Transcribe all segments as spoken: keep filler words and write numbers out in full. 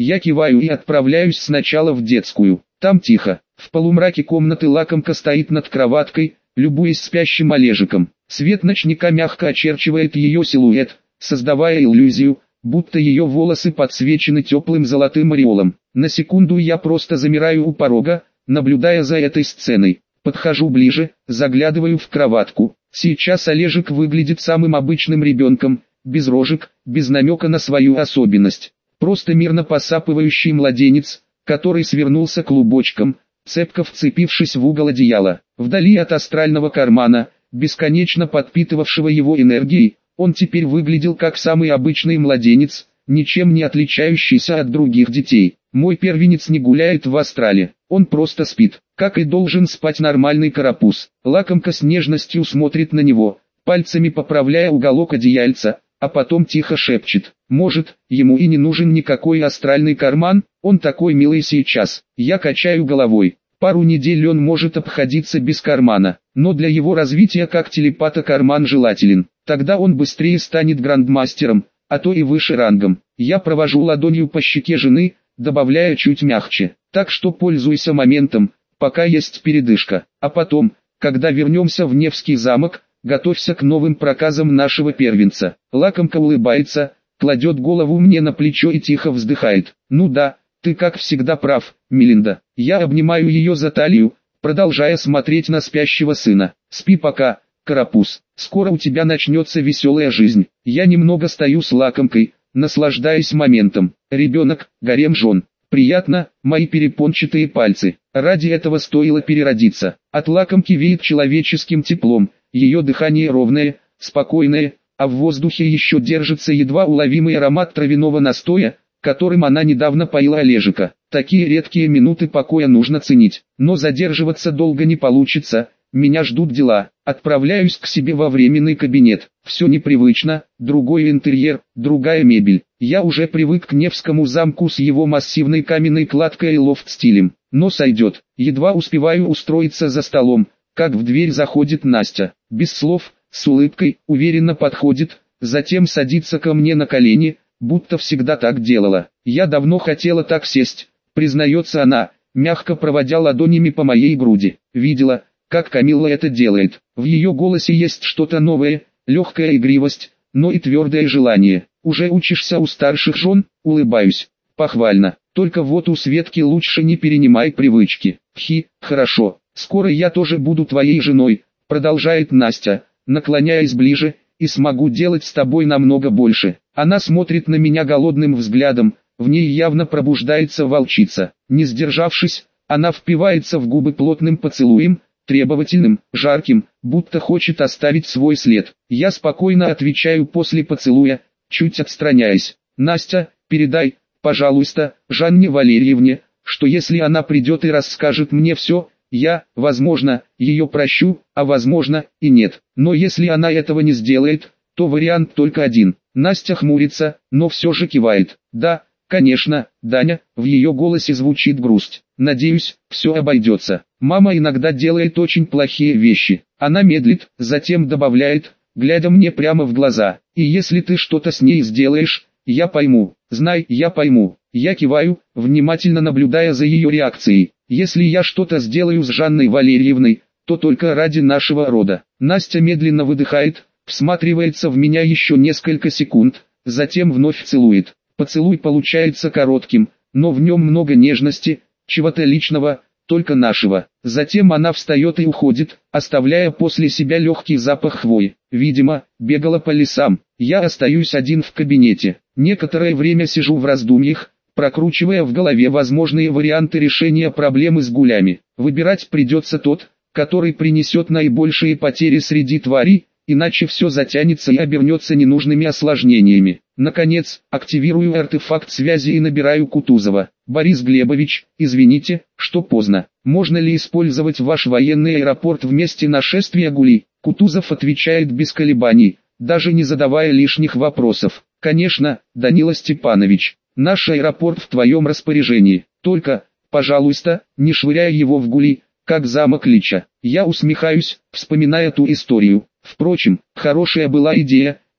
Я киваю и отправляюсь сначала в детскую. Там тихо. В полумраке комнаты лакомка стоит над кроваткой, любуясь спящим Олежиком. Свет ночника мягко очерчивает ее силуэт, создавая иллюзию, будто ее волосы подсвечены теплым золотым ореолом. На секунду я просто замираю у порога, наблюдая за этой сценой. Подхожу ближе, заглядываю в кроватку. Сейчас Олежик выглядит самым обычным ребенком, без рожек, без намека на свою особенность. Просто мирно посапывающий младенец, который свернулся клубочком, цепко вцепившись в угол одеяла. Вдали от астрального кармана, бесконечно подпитывавшего его энергией, он теперь выглядел как самый обычный младенец, ничем не отличающийся от других детей. Мой первенец не гуляет в астрале, он просто спит, как и должен спать нормальный карапуз. Лакомка с нежностью смотрит на него, пальцами поправляя уголок одеяльца, а потом тихо шепчет: может, ему и не нужен никакой астральный карман, он такой милый сейчас. Я качаю головой. Пару недель он может обходиться без кармана, но для его развития как телепата карман желателен. Тогда он быстрее станет грандмастером, а то и выше рангом. Я провожу ладонью по щеке жены, добавляя чуть мягче. Так что пользуйся моментом, пока есть передышка. А потом, когда вернемся в Невский замок, готовься к новым проказам нашего первенца. Лакомка улыбается, кладет голову мне на плечо и тихо вздыхает. Ну да, ты как всегда прав, Мелинда. Я обнимаю ее за талию, продолжая смотреть на спящего сына. Спи пока, карапуз. Скоро у тебя начнется веселая жизнь. Я немного стою с лакомкой, наслаждаясь моментом. Ребенок, гарем жен. Приятно, мои перепончатые пальцы. Ради этого стоило переродиться. От лакомки веет человеческим теплом. Ее дыхание ровное, спокойное, а в воздухе еще держится едва уловимый аромат травяного настоя, которым она недавно поила Олежика. Такие редкие минуты покоя нужно ценить, но задерживаться долго не получится, меня ждут дела. Отправляюсь к себе во временный кабинет. Все непривычно, другой интерьер, другая мебель. Я уже привык к Невскому замку с его массивной каменной кладкой и лофт-стилем, но сойдет. Едва успеваю устроиться за столом, как в дверь заходит Настя. Без слов, с улыбкой, уверенно подходит, затем садится ко мне на колени, будто всегда так делала. Я давно хотела так сесть, признается она, мягко проводя ладонями по моей груди. Видела, как Камилла это делает. В ее голосе есть что-то новое, легкая игривость, но и твердое желание. Уже учишься у старших жен? Улыбаюсь. Похвально. Только вот у Светки лучше не перенимай привычки. Хи, хорошо. Скоро я тоже буду твоей женой, продолжает Настя, наклоняясь ближе, и смогу делать с тобой намного больше. Она смотрит на меня голодным взглядом, в ней явно пробуждается волчица. Не сдержавшись, она впивается в губы плотным поцелуем, требовательным, жарким, будто хочет оставить свой след. Я спокойно отвечаю после поцелуя, чуть отстраняясь. Настя, передай, пожалуйста, Жанне Валерьевне, что если она придет и расскажет мне все, я, возможно, ее прощу, а возможно, и нет. Но если она этого не сделает, то вариант только один. Настя хмурится, но все же кивает. Да, конечно, Даня, в ее голосе звучит грусть. Надеюсь, все обойдется. Мама иногда делает очень плохие вещи. Она медлит, затем добавляет, глядя мне прямо в глаза. И если ты что-то с ней сделаешь, я пойму. Знай, я пойму. Я киваю, внимательно наблюдая за ее реакцией. Если я что-то сделаю с Жанной Валерьевной, то только ради нашего рода. Настя медленно выдыхает, всматривается в меня еще несколько секунд, затем вновь целует. Поцелуй получается коротким, но в нем много нежности, чего-то личного, только нашего. Затем она встает и уходит, оставляя после себя легкий запах хвои. Видимо, бегала по лесам. Я остаюсь один в кабинете. Некоторое время сижу в раздумьях, прокручивая в голове возможные варианты решения проблемы с гулями. Выбирать придется тот, который принесет наибольшие потери среди тварей, иначе все затянется и обернется ненужными осложнениями. Наконец, активирую артефакт связи и набираю Кутузова. Борис Глебович, извините, что поздно. Можно ли использовать ваш военный аэропорт в месте нашествия гулей? Кутузов отвечает без колебаний, даже не задавая лишних вопросов. Конечно, Данила Степанович, наш аэропорт в твоем распоряжении. Только, пожалуйста, не швыряй его в гули, как замок Лича. Я усмехаюсь, вспоминая ту историю. Впрочем, хорошая была идея,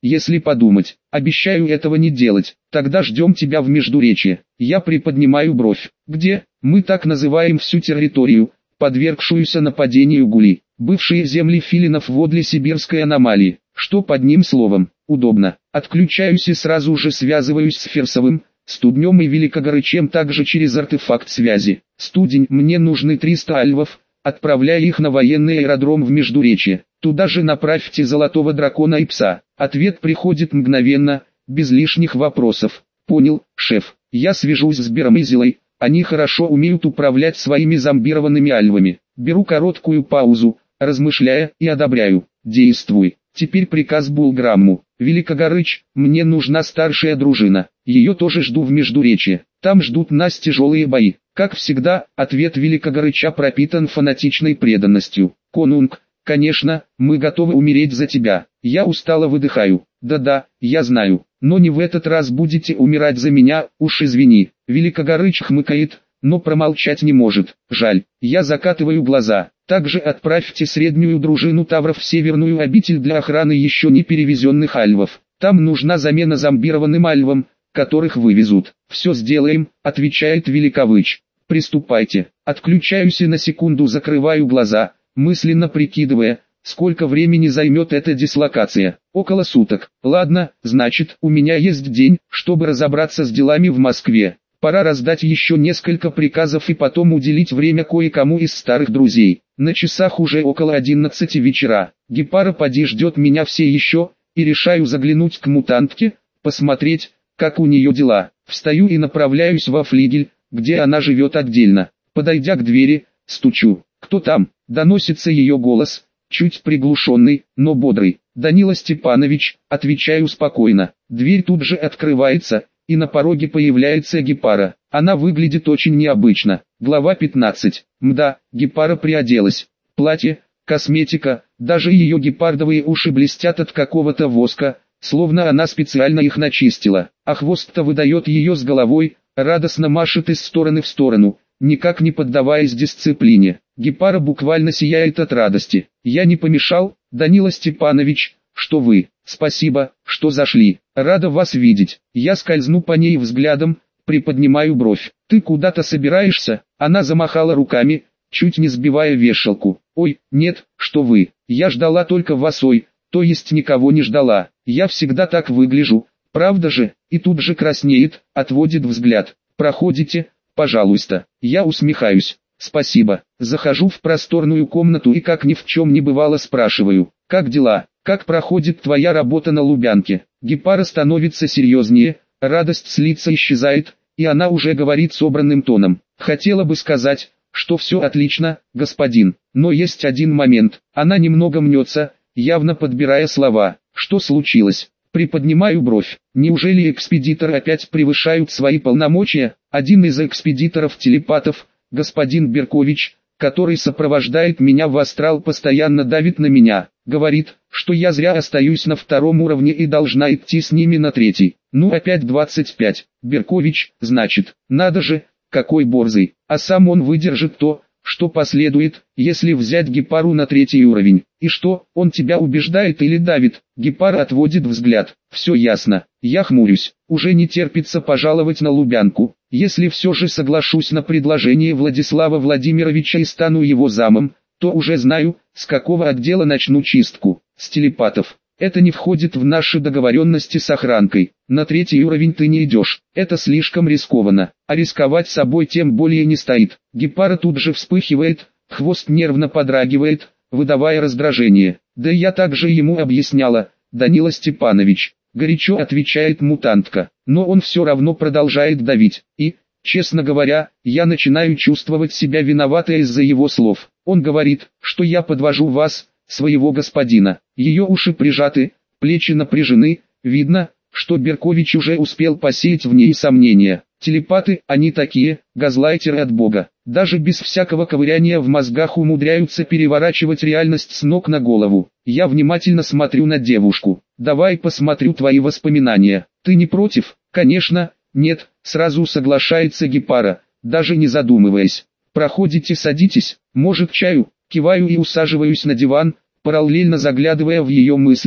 если подумать. Обещаю этого не делать. Тогда ждем тебя в Междуречье. Я приподнимаю бровь. Где? Мы так называем всю территорию, подвергшуюся нападению гули. Бывшие земли филинов возле сибирской аномалии. Что под ним словом? Удобно. Отключаюсь и сразу же связываюсь с Ферсовым, Студнем и Великогорычем также через артефакт связи. Студень, мне нужны триста альвов, отправляй их на военный аэродром в Междуречье. Туда же направьте Золотого Дракона и Пса. Ответ приходит мгновенно, без лишних вопросов. Понял, шеф. Я свяжусь с Бером и Зилой, они хорошо умеют управлять своими зомбированными альвами. Беру короткую паузу, размышляя, и одобряю. Действуй. Теперь приказ Булграмму. Великогорыч, мне нужна старшая дружина. Ее тоже жду в Междуречье. Там ждут нас тяжелые бои. Как всегда, ответ Великогорыча пропитан фанатичной преданностью. Конунг, конечно, мы готовы умереть за тебя. Я устало выдыхаю. Да-да, я знаю. Но не в этот раз будете умирать за меня, уж извини. Великогорыч хмыкает, но промолчать не может. Жаль. Я закатываю глаза. Также отправьте среднюю дружину тавров в северную обитель для охраны еще не перевезенных альвов. Там нужна замена зомбированным альвам, которых вывезут. Все сделаем, отвечает Великовыч. Приступайте. Отключаюсь и на секунду закрываю глаза, мысленно прикидывая, сколько времени займет эта дислокация. Около суток. Ладно, значит, у меня есть день, чтобы разобраться с делами в Москве. Пора раздать еще несколько приказов и потом уделить время кое-кому из старых друзей. На часах уже около одиннадцати вечера. Гепара поди ждет меня все еще, и решаю заглянуть к мутантке, посмотреть, как у нее дела. Встаю и направляюсь во флигель, где она живет отдельно. Подойдя к двери, стучу. «Кто там?» — доносится ее голос, чуть приглушенный, но бодрый. «Данила Степанович», — отвечаю спокойно. Дверь тут же открывается, и на пороге появляется Гепара. Она выглядит очень необычно. Глава пятнадцать. Мда, Гепара приоделась. Платье, косметика, даже ее гепардовые уши блестят от какого-то воска, словно она специально их начистила. А хвост-то выдает ее с головой, радостно машет из стороны в сторону, никак не поддаваясь дисциплине. Гепара буквально сияет от радости. «Я не помешал, Данила Степанович, что вы? Спасибо, что зашли. Рада вас видеть». Я скользну по ней взглядом, приподнимаю бровь. «Ты куда-то собираешься?» Она замахала руками, чуть не сбивая вешалку. «Ой, нет, что вы. Я ждала только вас, ой, то есть никого не ждала. Я всегда так выгляжу, правда же?» И тут же краснеет, отводит взгляд. «Проходите, пожалуйста». Я усмехаюсь. «Спасибо». Захожу в просторную комнату и как ни в чем не бывало спрашиваю. «Как дела? Как проходит твоя работа на Лубянке?» Гепара становится серьезнее, радость с лица исчезает, и она уже говорит собранным тоном. «Хотела бы сказать, что все отлично, господин, но есть один момент». Она немного мнется, явно подбирая слова. «Что случилось?» Приподнимаю бровь. Неужели экспедиторы опять превышают свои полномочия? Один из экспедиторов-телепатов, господин Беркович, который сопровождает меня в астрал, постоянно давит на меня. Говорит, что я зря остаюсь на втором уровне и должна идти с ними на третий. Ну опять двадцать пять. Беркович, значит, надо же, какой борзый. А сам он выдержит то, что последует, если взять Гепару на третий уровень. И что, он тебя убеждает или давит? Гепара отводит взгляд. Все ясно. Я хмурюсь. Уже не терпится пожаловать на Лубянку. Если все же соглашусь на предложение Владислава Владимировича и стану его замом, то уже знаю, с какого отдела начну чистку. С телепатов. Это не входит в наши договоренности с охранкой. На третий уровень ты не идешь. Это слишком рискованно. А рисковать собой тем более не стоит. Гепара тут же вспыхивает, хвост нервно подрагивает, выдавая раздражение. Да я также ему объясняла, Данила Степанович. Горячо отвечает мутантка. Но он все равно продолжает давить. И, честно говоря, я начинаю чувствовать себя виноватой из-за его слов. Он говорит, что я подвожу вас, своего господина. Ее уши прижаты, плечи напряжены, видно, что Беркович уже успел посеять в ней сомнения. Телепаты, они такие, газлайтеры от бога. Даже без всякого ковыряния в мозгах умудряются переворачивать реальность с ног на голову. Я внимательно смотрю на девушку. Давай посмотрю твои воспоминания. Ты не против? Конечно, нет, сразу соглашается Гепара, даже не задумываясь. Проходите, садитесь, может чаю? Киваю и усаживаюсь на диван, параллельно заглядывая в ее мысли.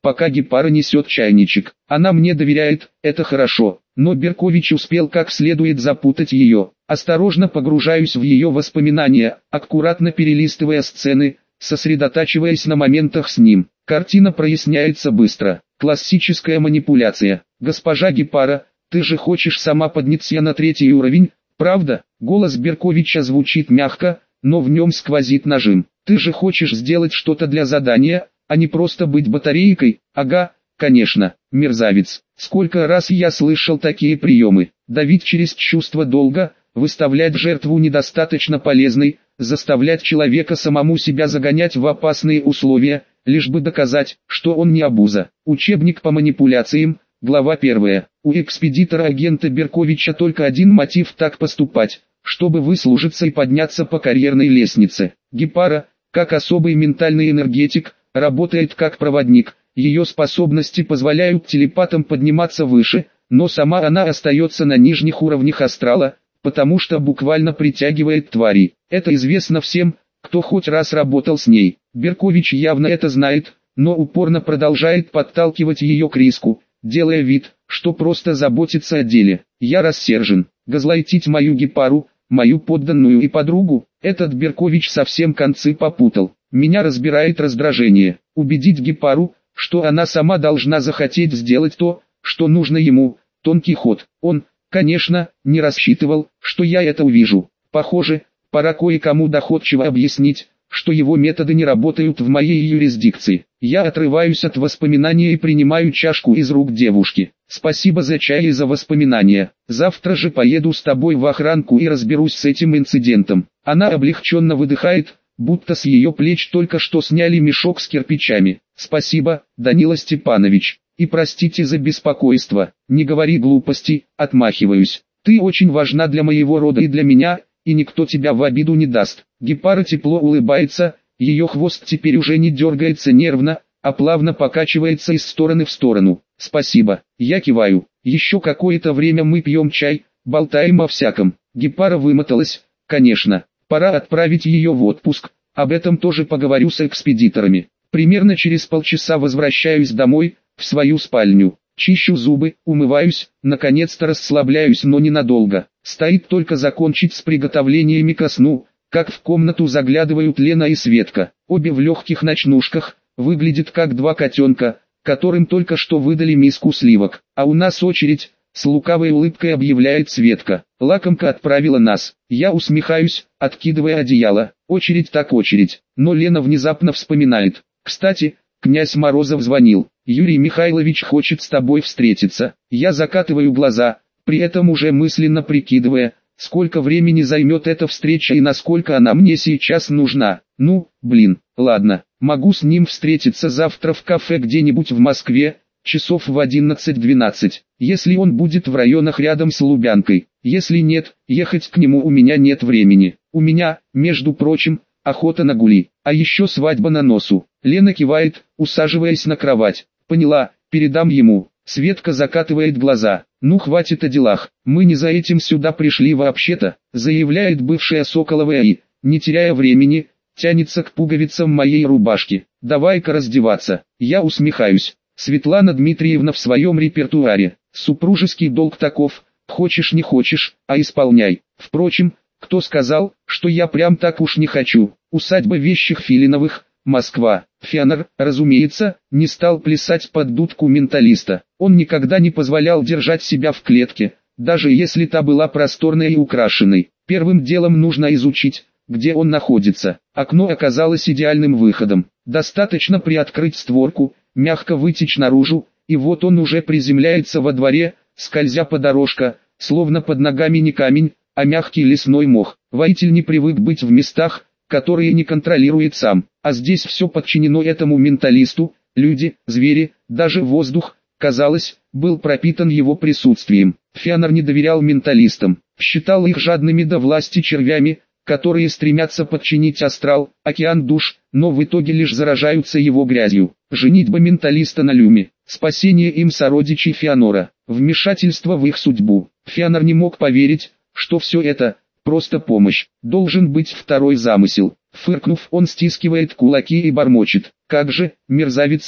пока Гепара несет чайничек. Она мне доверяет, это хорошо, но Беркович успел как следует запутать ее. Осторожно погружаюсь в ее воспоминания, аккуратно перелистывая сцены, сосредотачиваясь на моментах с ним. Картина проясняется быстро. Классическая манипуляция. «Госпожа Гепара, ты же хочешь сама подняться на третий уровень, правда?» Голос Берковича звучит мягко, но в нем сквозит нажим. «Ты же хочешь сделать что-то для задания, а не просто быть батарейкой?» «Ага, конечно, мерзавец. Сколько раз я слышал такие приемы. Давить через чувство долга, выставлять жертву недостаточно полезной, заставлять человека самому себя загонять в опасные условия, лишь бы доказать, что он не обуза». Учебник по манипуляциям, глава первая. У экспедитора-агента Берковича только один мотив так поступать, чтобы выслужиться и подняться по карьерной лестнице. Гепара, как особый ментальный энергетик, работает как проводник. Ее способности позволяют телепатам подниматься выше, но сама она остается на нижних уровнях астрала, потому что буквально притягивает тварей. Это известно всем, кто хоть раз работал с ней. Беркович явно это знает, но упорно продолжает подталкивать ее к риску, делая вид, что просто заботится о деле. Я рассержен. Газлайтить мою Гепару, мою подданную и подругу, этот Беркович совсем концы попутал. Меня разбирает раздражение. Убедить Гепару, что она сама должна захотеть сделать то, что нужно ему, тонкий ход. Он, конечно, не рассчитывал, что я это увижу. Похоже, пора кое-кому доходчиво объяснить, что его методы не работают в моей юрисдикции. Я отрываюсь от воспоминания и принимаю чашку из рук девушки. «Спасибо за чай и за воспоминания. Завтра же поеду с тобой в охранку и разберусь с этим инцидентом». Она облегченно выдыхает, будто с ее плеч только что сняли мешок с кирпичами. «Спасибо, Данила Степанович, и простите за беспокойство. Не говори глупостей», отмахиваюсь. «Ты очень важна для моего рода и для меня, и никто тебя в обиду не даст». Гепара тепло улыбается, ее хвост теперь уже не дергается нервно, а плавно покачивается из стороны в сторону. «Спасибо». Я киваю. Еще какое-то время мы пьем чай, болтаем о всяком. Гепара вымоталась, конечно. Пора отправить ее в отпуск, об этом тоже поговорю с экспедиторами. Примерно через полчаса возвращаюсь домой, в свою спальню. Чищу зубы, умываюсь, наконец-то расслабляюсь, но ненадолго. Стоит только закончить с приготовлениями ко сну, как в комнату заглядывают Лена и Светка. Обе в легких ночнушках, выглядят как два котенка, которым только что выдали миску сливок. «А у нас очередь», с лукавой улыбкой объявляет Светка. «Лакомка отправила нас». Я усмехаюсь, откидывая одеяло. Очередь так очередь. Но Лена внезапно вспоминает. «Кстати, князь Морозов звонил. Юрий Михайлович хочет с тобой встретиться». Я закатываю глаза, при этом уже мысленно прикидывая, сколько времени займет эта встреча и насколько она мне сейчас нужна. Ну, блин, ладно, могу с ним встретиться завтра в кафе где-нибудь в Москве, часов в одиннадцать-двенадцать, если он будет в районах рядом с Лубянкой. Если нет, ехать к нему у меня нет времени. У меня, между прочим, охота на гули, а еще свадьба на носу. Лена кивает, усаживаясь на кровать. Поняла, передам ему. Светка закатывает глаза. «Ну хватит о делах, мы не за этим сюда пришли вообще-то», заявляет бывшая Соколова и, не теряя времени, тянется к пуговицам моей рубашки. «Давай-ка раздеваться». Я усмехаюсь. Светлана Дмитриевна в своем репертуаре. Супружеский долг таков, хочешь не хочешь, а исполняй. Впрочем, кто сказал, что я прям так уж не хочу? Усадьба Вещих Филиновых, Москва. Фианор, разумеется, не стал плясать под дудку менталиста. Он никогда не позволял держать себя в клетке, даже если та была просторной и украшенной. Первым делом нужно изучить, где он находится. Окно оказалось идеальным выходом. Достаточно приоткрыть створку, мягко вытечь наружу, и вот он уже приземляется во дворе, скользя по дорожке, словно под ногами не камень, а мягкий лесной мох. Воитель не привык быть в местах, которые не контролирует сам, а здесь все подчинено этому менталисту, люди, звери, даже воздух, казалось, был пропитан его присутствием. Фианор не доверял менталистам, считал их жадными до власти червями, которые стремятся подчинить астрал, океан душ, но в итоге лишь заражаются его грязью. Женитьба менталиста на Люме, спасение им сородичей Фианора, вмешательство в их судьбу. Фианор не мог поверить, что все это просто помощь. Должен быть второй замысел. Фыркнув, он стискивает кулаки и бормочет. Как же, мерзавец он.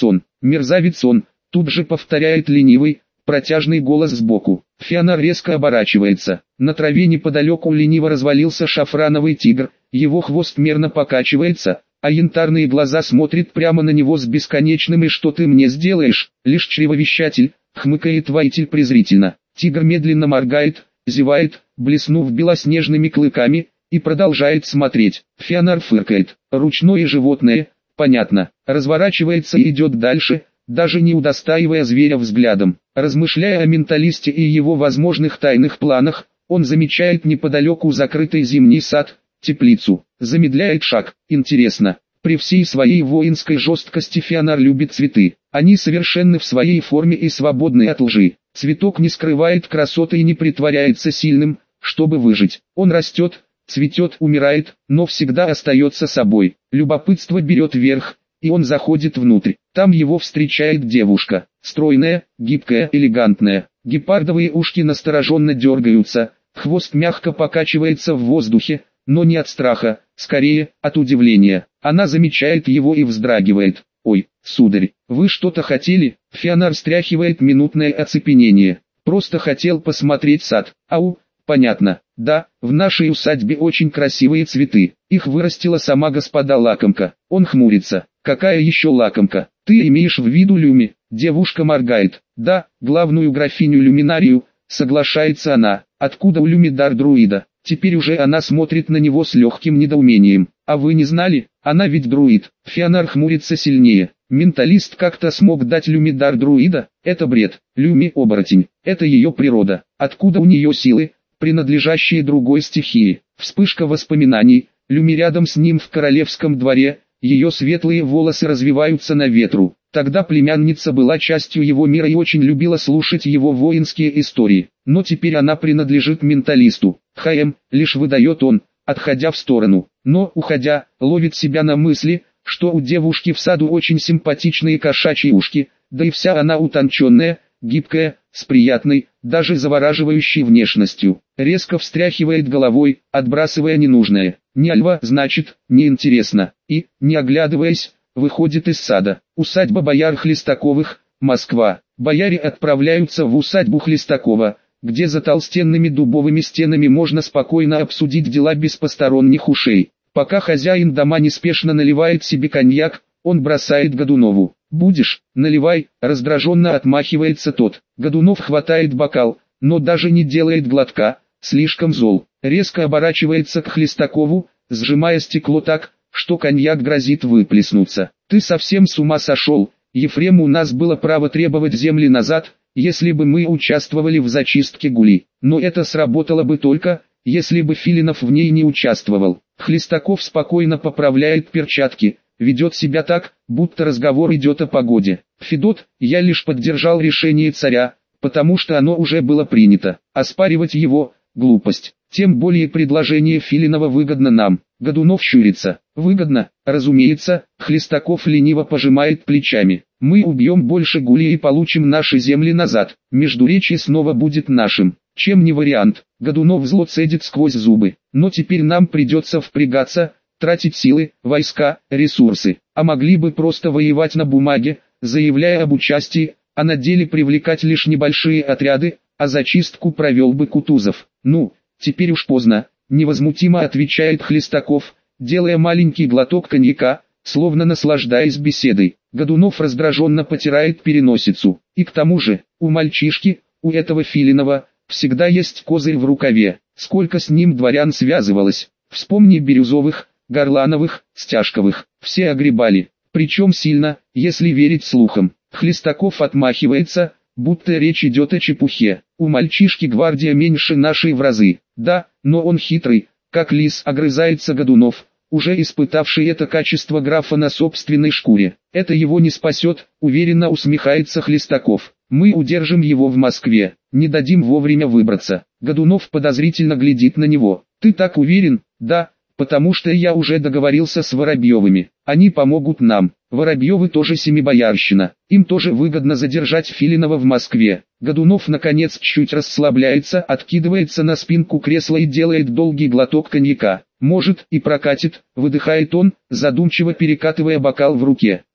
мерзавец он, тут же повторяет ленивый, протяжный голос сбоку. Фианар резко оборачивается. На траве неподалеку лениво развалился шафрановый тигр, его хвост мерно покачивается, а янтарные глаза смотрят прямо на него с бесконечным «И что ты мне сделаешь, лишь чревовещатель», хмыкает воитель презрительно. Тигр медленно моргает, зевает, блеснув белоснежными клыками, и продолжает смотреть. Фианар фыркает. Ручное животное, понятно, разворачивается и идет дальше, даже не удостаивая зверя взглядом. Размышляя о менталисте и его возможных тайных планах, он замечает неподалеку закрытый зимний сад, теплицу. Замедляет шаг. Интересно, при всей своей воинской жесткости Фианар любит цветы. Они совершенны в своей форме и свободны от лжи. Цветок не скрывает красоты и не притворяется сильным, чтобы выжить. Он растет, цветет, умирает, но всегда остается собой. Любопытство берет верх, и он заходит внутрь. Там его встречает девушка. Стройная, гибкая, элегантная. Гепардовые ушки настороженно дергаются, хвост мягко покачивается в воздухе, но не от страха, скорее, от удивления. Она замечает его и вздрагивает. «Ой, сударь, вы что-то хотели?» Фианар стряхивает минутное оцепенение. «Просто хотел посмотреть сад». «Ау, понятно. Да, в нашей усадьбе очень красивые цветы. Их вырастила сама господа лакомка». Он хмурится. «Какая еще лакомка? Ты имеешь в виду Люми?» Девушка моргает. «Да, главную графиню Люминарию», соглашается она. «Откуда у Люми дар друида?» Теперь уже она смотрит на него с легким недоумением. «А вы не знали? Она ведь друид». Фианар хмурится сильнее. Менталист как-то смог дать Люми дар друида? Это бред. Люми оборотень. Это ее природа. Откуда у нее силы, принадлежащие другой стихии? Вспышка воспоминаний. Люми рядом с ним в королевском дворе. Ее светлые волосы развиваются на ветру. Тогда племянница была частью его мира и очень любила слушать его воинские истории. Но теперь она принадлежит менталисту. «Хм», лишь выдает он, отходя в сторону. Но, уходя, ловит себя на мысли, что у девушки в саду очень симпатичные кошачьи ушки, да и вся она утонченная, гибкая, с приятной, даже завораживающей внешностью. Резко встряхивает головой, отбрасывая ненужное. Не льва, значит, неинтересно. И, не оглядываясь, выходит из сада. Усадьба бояр Хлестаковых, Москва. Бояре отправляются в усадьбу Хлестакова, где за толстенными дубовыми стенами можно спокойно обсудить дела без посторонних ушей. Пока хозяин дома неспешно наливает себе коньяк, он бросает Годунову. «Будешь? Наливай», раздраженно отмахивается тот. Годунов хватает бокал, но даже не делает глотка, слишком зол. Резко оборачивается к Хлестакову, сжимая стекло так, что коньяк грозит выплеснуться. «Ты совсем с ума сошел? Ефрему у нас было право требовать земли назад, если бы мы участвовали в зачистке Гули. Но это сработало бы только, если бы Филинов в ней не участвовал». Хлестаков спокойно поправляет перчатки, ведет себя так, будто разговор идет о погоде. «Федот, я лишь поддержал решение царя, потому что оно уже было принято. Оспаривать его – глупость. Тем более предложение Филинова выгодно нам». Годунов щурится. «Выгодно, разумеется», Хлестаков лениво пожимает плечами. «Мы убьем больше Гули и получим наши земли назад. Междуречье снова будет нашим. Чем не вариант?» Годунов зло цедит сквозь зубы. «Но теперь нам придется впрягаться, тратить силы, войска, ресурсы. А могли бы просто воевать на бумаге, заявляя об участии, а на деле привлекать лишь небольшие отряды, а зачистку провел бы Кутузов. Ну, теперь уж поздно», невозмутимо отвечает Хлестаков, делая маленький глоток коньяка, словно наслаждаясь беседой. Годунов раздраженно потирает переносицу. «И к тому же, у мальчишки, у этого Филинова, всегда есть козырь в рукаве. Сколько с ним дворян связывалось. Вспомни Бирюзовых, Горлановых, Стяжковых. Все огребали. Причем сильно, если верить слухам». Хлестаков отмахивается, будто речь идет о чепухе. «У мальчишки гвардия меньше нашей в разы». «Да, но он хитрый, как лис», огрызается Годунов, уже испытавший это качество графа на собственной шкуре. «Это его не спасет», уверенно усмехается Хлестаков. «Мы удержим его в Москве, не дадим вовремя выбраться». Годунов подозрительно глядит на него. «Ты так уверен?» «Да, потому что я уже договорился с Воробьевыми. Они помогут нам». Воробьевы тоже семибоярщина. Им тоже выгодно задержать Филинова в Москве. Годунов наконец чуть расслабляется, откидывается на спинку кресла и делает долгий глоток коньяка. «Может, и прокатит», выдыхает он, задумчиво перекатывая бокал в руке.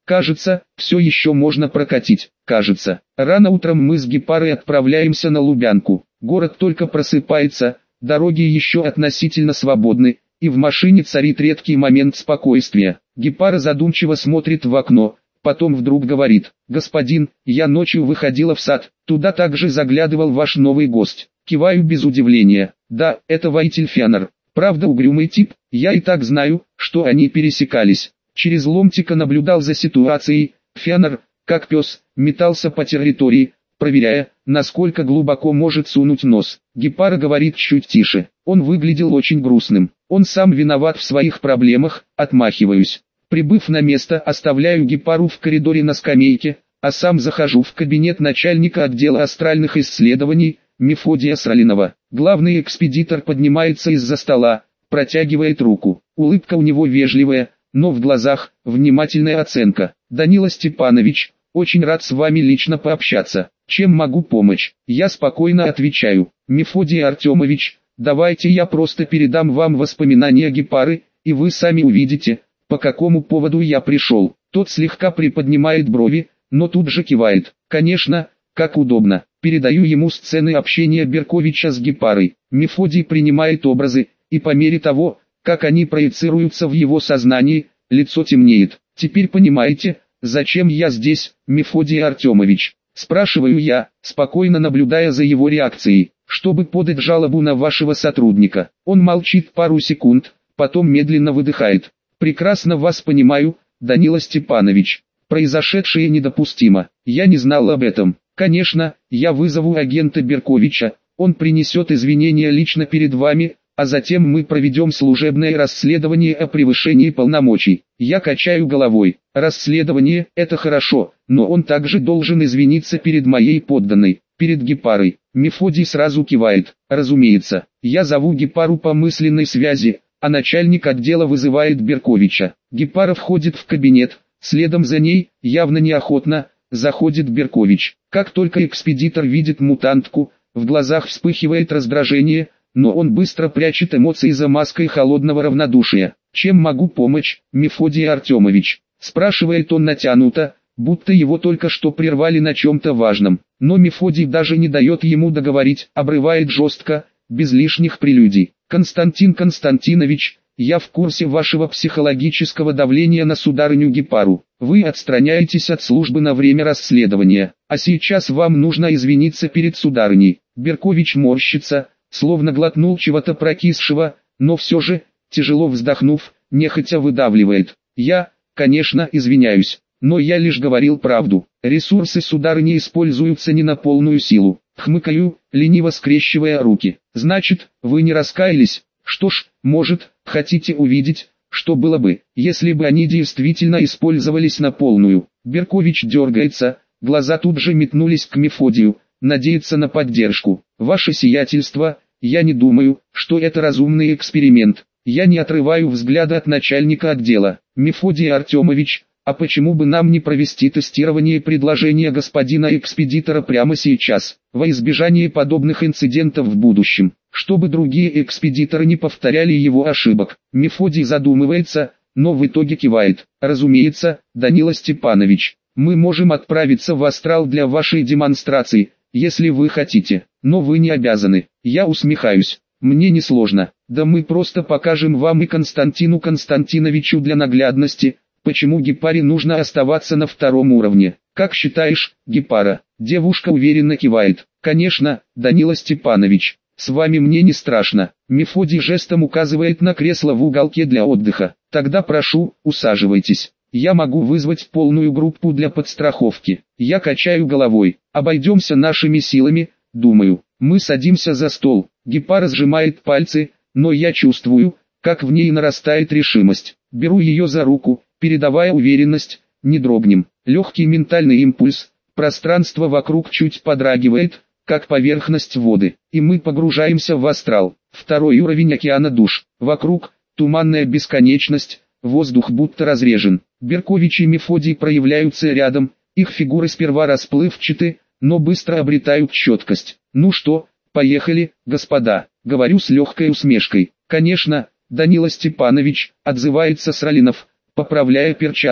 Кажется, все еще можно прокатить, кажется. Рано утром мы с Гепарой отправляемся на Лубянку. Город только просыпается, дороги еще относительно свободны, и в машине царит редкий момент спокойствия. Гепара задумчиво смотрит в окно, потом вдруг говорит: «Господин, я ночью выходила в сад, туда также заглядывал ваш новый гость». Киваю без удивления. Да, это водитель Феннер. Правда, угрюмый тип, я и так знаю, что они пересекались. Через ломтика наблюдал за ситуацией. Феннер, как пес, метался по территории, проверяя, насколько глубоко может сунуть нос. Гепара говорит чуть тише. Он выглядел очень грустным. Он сам виноват в своих проблемах, отмахиваюсь. Прибыв на место, оставляю Гепару в коридоре на скамейке, а сам захожу в кабинет начальника отдела астральных исследований, Мефодия Сралинова. Главный экспедитор поднимается из-за стола, протягивает руку. Улыбка у него вежливая, но в глазах внимательная оценка. «Данила Степанович, очень рад с вами лично пообщаться. Чем могу помочь?» Я спокойно отвечаю: «Мефодий Артемович, давайте я просто передам вам воспоминания Гепары, и вы сами увидите, по какому поводу я пришел». Тот слегка приподнимает брови, но тут же кивает. «Конечно, как удобно». Передаю ему сцены общения Берковича с Гепарой. Мефодий принимает образы, и по мере того, как они проецируются в его сознании, лицо темнеет. «Теперь понимаете, зачем я здесь, Мефодий Артемович?» Спрашиваю я, спокойно наблюдая за его реакцией. «Чтобы подать жалобу на вашего сотрудника». Он молчит пару секунд, потом медленно выдыхает. «Прекрасно вас понимаю, Данила Степанович. Произошедшее недопустимо. Я не знал об этом. Конечно, я вызову агента Берковича, он принесет извинения лично перед вами, а затем мы проведем служебное расследование о превышении полномочий». Я качаю головой. Расследование – это хорошо, но он также должен извиниться перед моей подданной, перед Гепарой. Мефодий сразу кивает. Разумеется, я зову Гепару по мысленной связи, а начальник отдела вызывает Берковича. Гепара входит в кабинет, следом за ней, явно неохотно, заходит Беркович. Как только экспедитор видит мутантку, в глазах вспыхивает раздражение, но он быстро прячет эмоции за маской холодного равнодушия. «Чем могу помочь, Мефодий Артемович?» – спрашивает он натянуто, будто его только что прервали на чем-то важном. Но Мефодий даже не дает ему договорить, обрывает жестко, без лишних прелюдий. «Константин Константинович, я в курсе вашего психологического давления на сударыню Гепару. Вы отстраняетесь от службы на время расследования, а сейчас вам нужно извиниться перед сударыней». Беркович морщится, словно глотнул чего-то прокисшего, но все же, тяжело вздохнув, нехотя выдавливает: «Я, конечно, извиняюсь, но я лишь говорил правду. Ресурсы сударыни используются не на полную силу». Хмыкаю, лениво скрещивая руки. «Значит, вы не раскаялись? Что ж, может, хотите увидеть, что было бы, если бы они действительно использовались на полную?» Беркович дергается, глаза тут же метнулись к Мефодию, надеется на поддержку. «Ваше сиятельство, я не думаю, что это разумный эксперимент». Я не отрываю взгляда от начальника отдела. «Мефодий Артемович, а почему бы нам не провести тестирование предложения господина экспедитора прямо сейчас, во избежание подобных инцидентов в будущем, чтобы другие экспедиторы не повторяли его ошибок?» Мефодий задумывается, но в итоге кивает. «Разумеется, Данила Степанович, мы можем отправиться в астрал для вашей демонстрации, если вы хотите, но вы не обязаны». Я усмехаюсь. «Мне не сложно. Да мы просто покажем вам и Константину Константиновичу для наглядности, почему Гепаре нужно оставаться на втором уровне. Как считаешь, Гепара?» Девушка уверенно кивает. «Конечно, Данила Степанович, с вами мне не страшно». Мефодий жестом указывает на кресло в уголке для отдыха. «Тогда прошу, усаживайтесь. Я могу вызвать полную группу для подстраховки». Я качаю головой. «Обойдемся нашими силами, думаю». Мы садимся за стол. Гепара сжимает пальцы, но я чувствую, как в ней нарастает решимость. Беру ее за руку, передавая уверенность: «Не дрогнем». Легкий ментальный импульс, пространство вокруг чуть подрагивает, как поверхность воды, и мы погружаемся в астрал. Второй уровень океана душ. Вокруг туманная бесконечность, воздух будто разрежен. Беркович и Мефодий проявляются рядом, их фигуры сперва расплывчаты, но быстро обретают четкость. «Ну что, поехали, господа», — говорю с легкой усмешкой. «Конечно, Данила Степанович», — отзывается Сралинов, поправляя перчатки,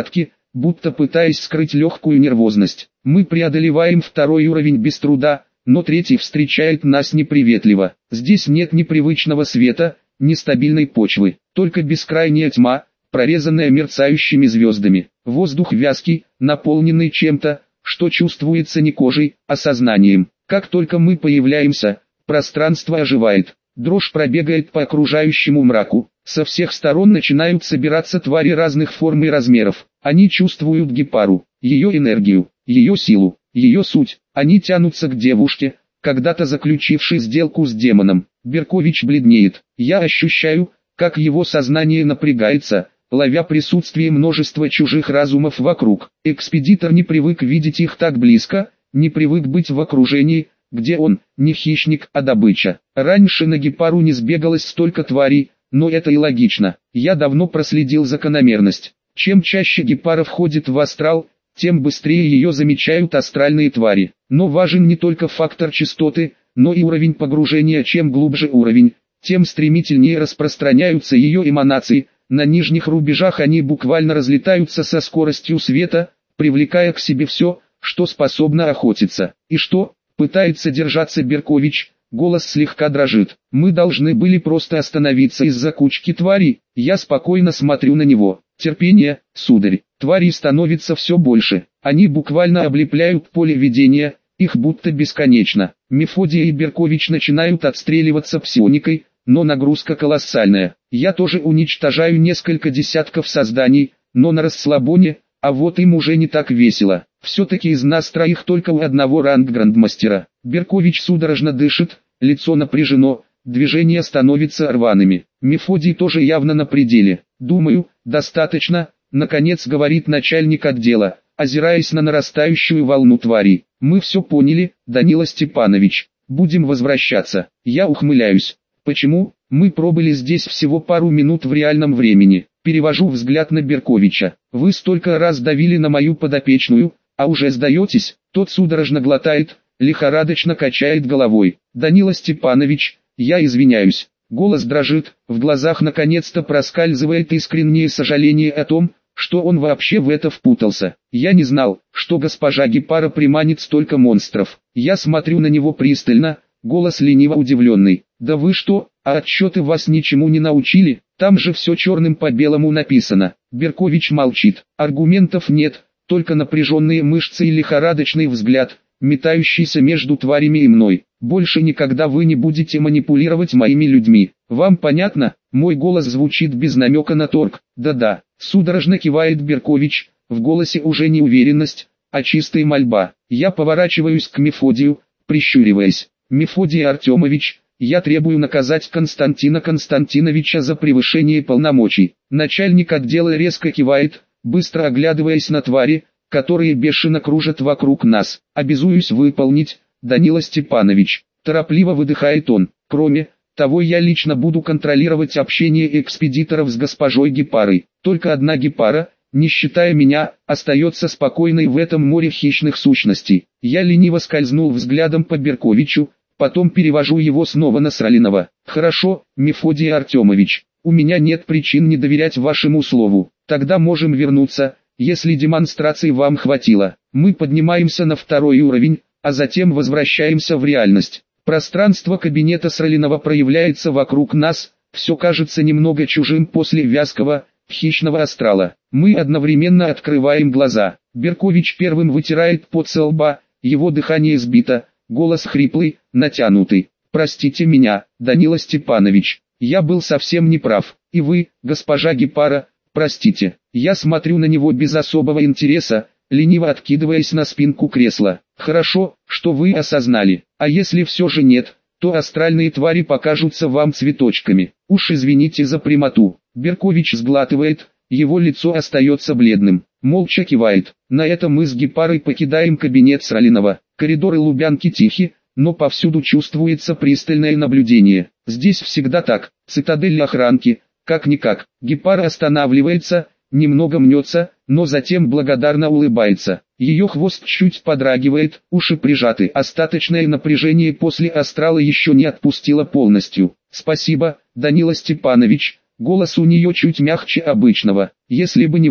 будто пытаясь скрыть легкую нервозность. Мы преодолеваем второй уровень без труда, но третий встречает нас неприветливо. Здесь нет ни привычного света, ни стабильной почвы, только бескрайняя тьма, прорезанная мерцающими звездами. Воздух вязкий, наполненный чем-то, что чувствуется не кожей, а сознанием. Как только мы появляемся, пространство оживает. Дрожь пробегает по окружающему мраку. Со всех сторон начинают собираться твари разных форм и размеров. Они чувствуют Гепару, ее энергию, ее силу, ее суть. Они тянутся к девушке, когда-то заключившей сделку с демоном. Беркович бледнеет. Я ощущаю, как его сознание напрягается, ловя присутствие множества чужих разумов вокруг. Экспедитор не привык видеть их так близко, не привык быть в окружении, где он не хищник, а добыча. Раньше на Гепару не сбегалось столько тварей, но это и логично. Я давно проследил закономерность. Чем чаще Гепара входит в астрал, тем быстрее ее замечают астральные твари. Но важен не только фактор частоты, но и уровень погружения. Чем глубже уровень, тем стремительнее распространяются ее эманации. На нижних рубежах они буквально разлетаются со скоростью света, привлекая к себе все, что способно охотиться. И что? Пытается держаться Беркович, голос слегка дрожит. Мы должны были просто остановиться из-за кучки тварей. Я спокойно смотрю на него. Терпение, сударь. Тварей становится все больше. Они буквально облепляют поле видения, их будто бесконечно. Мефодий и Беркович начинают отстреливаться псионикой, но нагрузка колоссальная. Я тоже уничтожаю несколько десятков созданий, но на расслабоне, а вот им уже не так весело. Все-таки из нас троих только у одного ранг грандмастера. Беркович судорожно дышит, лицо напряжено, движения становятся рваными. Мефодий тоже явно на пределе. Думаю, достаточно, наконец говорит начальник отдела, озираясь на нарастающую волну тварей. Мы все поняли, Данила Степанович. Будем возвращаться. Я ухмыляюсь. Почему? Мы пробыли здесь всего пару минут в реальном времени. Перевожу взгляд на Берковича. Вы столько раз давили на мою подопечную, а уже сдаетесь? Тот судорожно глотает, лихорадочно качает головой. Данила Степанович, я извиняюсь. Голос дрожит, в глазах наконец-то проскальзывает искреннее сожаление о том, что он вообще в это впутался. Я не знал, что госпожа Гепара приманит столько монстров. Я смотрю на него пристально, голос лениво удивленный. Да вы что, а отчеты вас ничему не научили? Там же все черным по белому написано. Беркович молчит. Аргументов нет, только напряженные мышцы и лихорадочный взгляд, метающийся между тварями и мной. Больше никогда вы не будете манипулировать моими людьми. Вам понятно? Мой голос звучит без намека на торг. Да-да, судорожно кивает Беркович, в голосе уже не уверенность, а чистая мольба. Я поворачиваюсь к Мефодию, прищуриваясь. Мефодий Артемович, я требую наказать Константина Константиновича за превышение полномочий. Начальник отдела резко кивает, быстро оглядываясь на твари, которые бешено кружат вокруг нас. Обязуюсь выполнить, Данила Степанович. Торопливо выдыхает он. Кроме того, я лично буду контролировать общение экспедиторов с госпожой Гепарой. Только одна Гепара, не считая меня, остается спокойной в этом море хищных сущностей. Я лениво скользнул взглядом по Берковичу, потом перевожу его снова на Сралинова. Хорошо, Мефодий Артемович, у меня нет причин не доверять вашему слову. Тогда можем вернуться, если демонстрации вам хватило. Мы поднимаемся на второй уровень, а затем возвращаемся в реальность. Пространство кабинета Сралинова проявляется вокруг нас, все кажется немного чужим после вязкого, хищного астрала. Мы одновременно открываем глаза. Беркович первым вытирает пот со лба, его дыхание сбито, голос хриплый, натянутый. Простите меня, Данила Степанович, я был совсем неправ. И вы, госпожа Гепара, простите. Я смотрю на него без особого интереса, лениво откидываясь на спинку кресла. Хорошо, что вы осознали. А если все же нет, то астральные твари покажутся вам цветочками. Уж извините за прямоту. Беркович сглатывает, его лицо остается бледным. Молча кивает. На этом мы с Гепарой покидаем кабинет Сралинова. Коридоры Лубянки тихи, но повсюду чувствуется пристальное наблюдение. Здесь всегда так. Цитадель охранки. Как-никак. Гепара останавливается, немного мнется, но затем благодарно улыбается. Ее хвост чуть подрагивает, уши прижаты. Остаточное напряжение после астрала еще не отпустило полностью. Спасибо, Данила Степанович. Голос у нее чуть мягче обычного. Если бы не вы,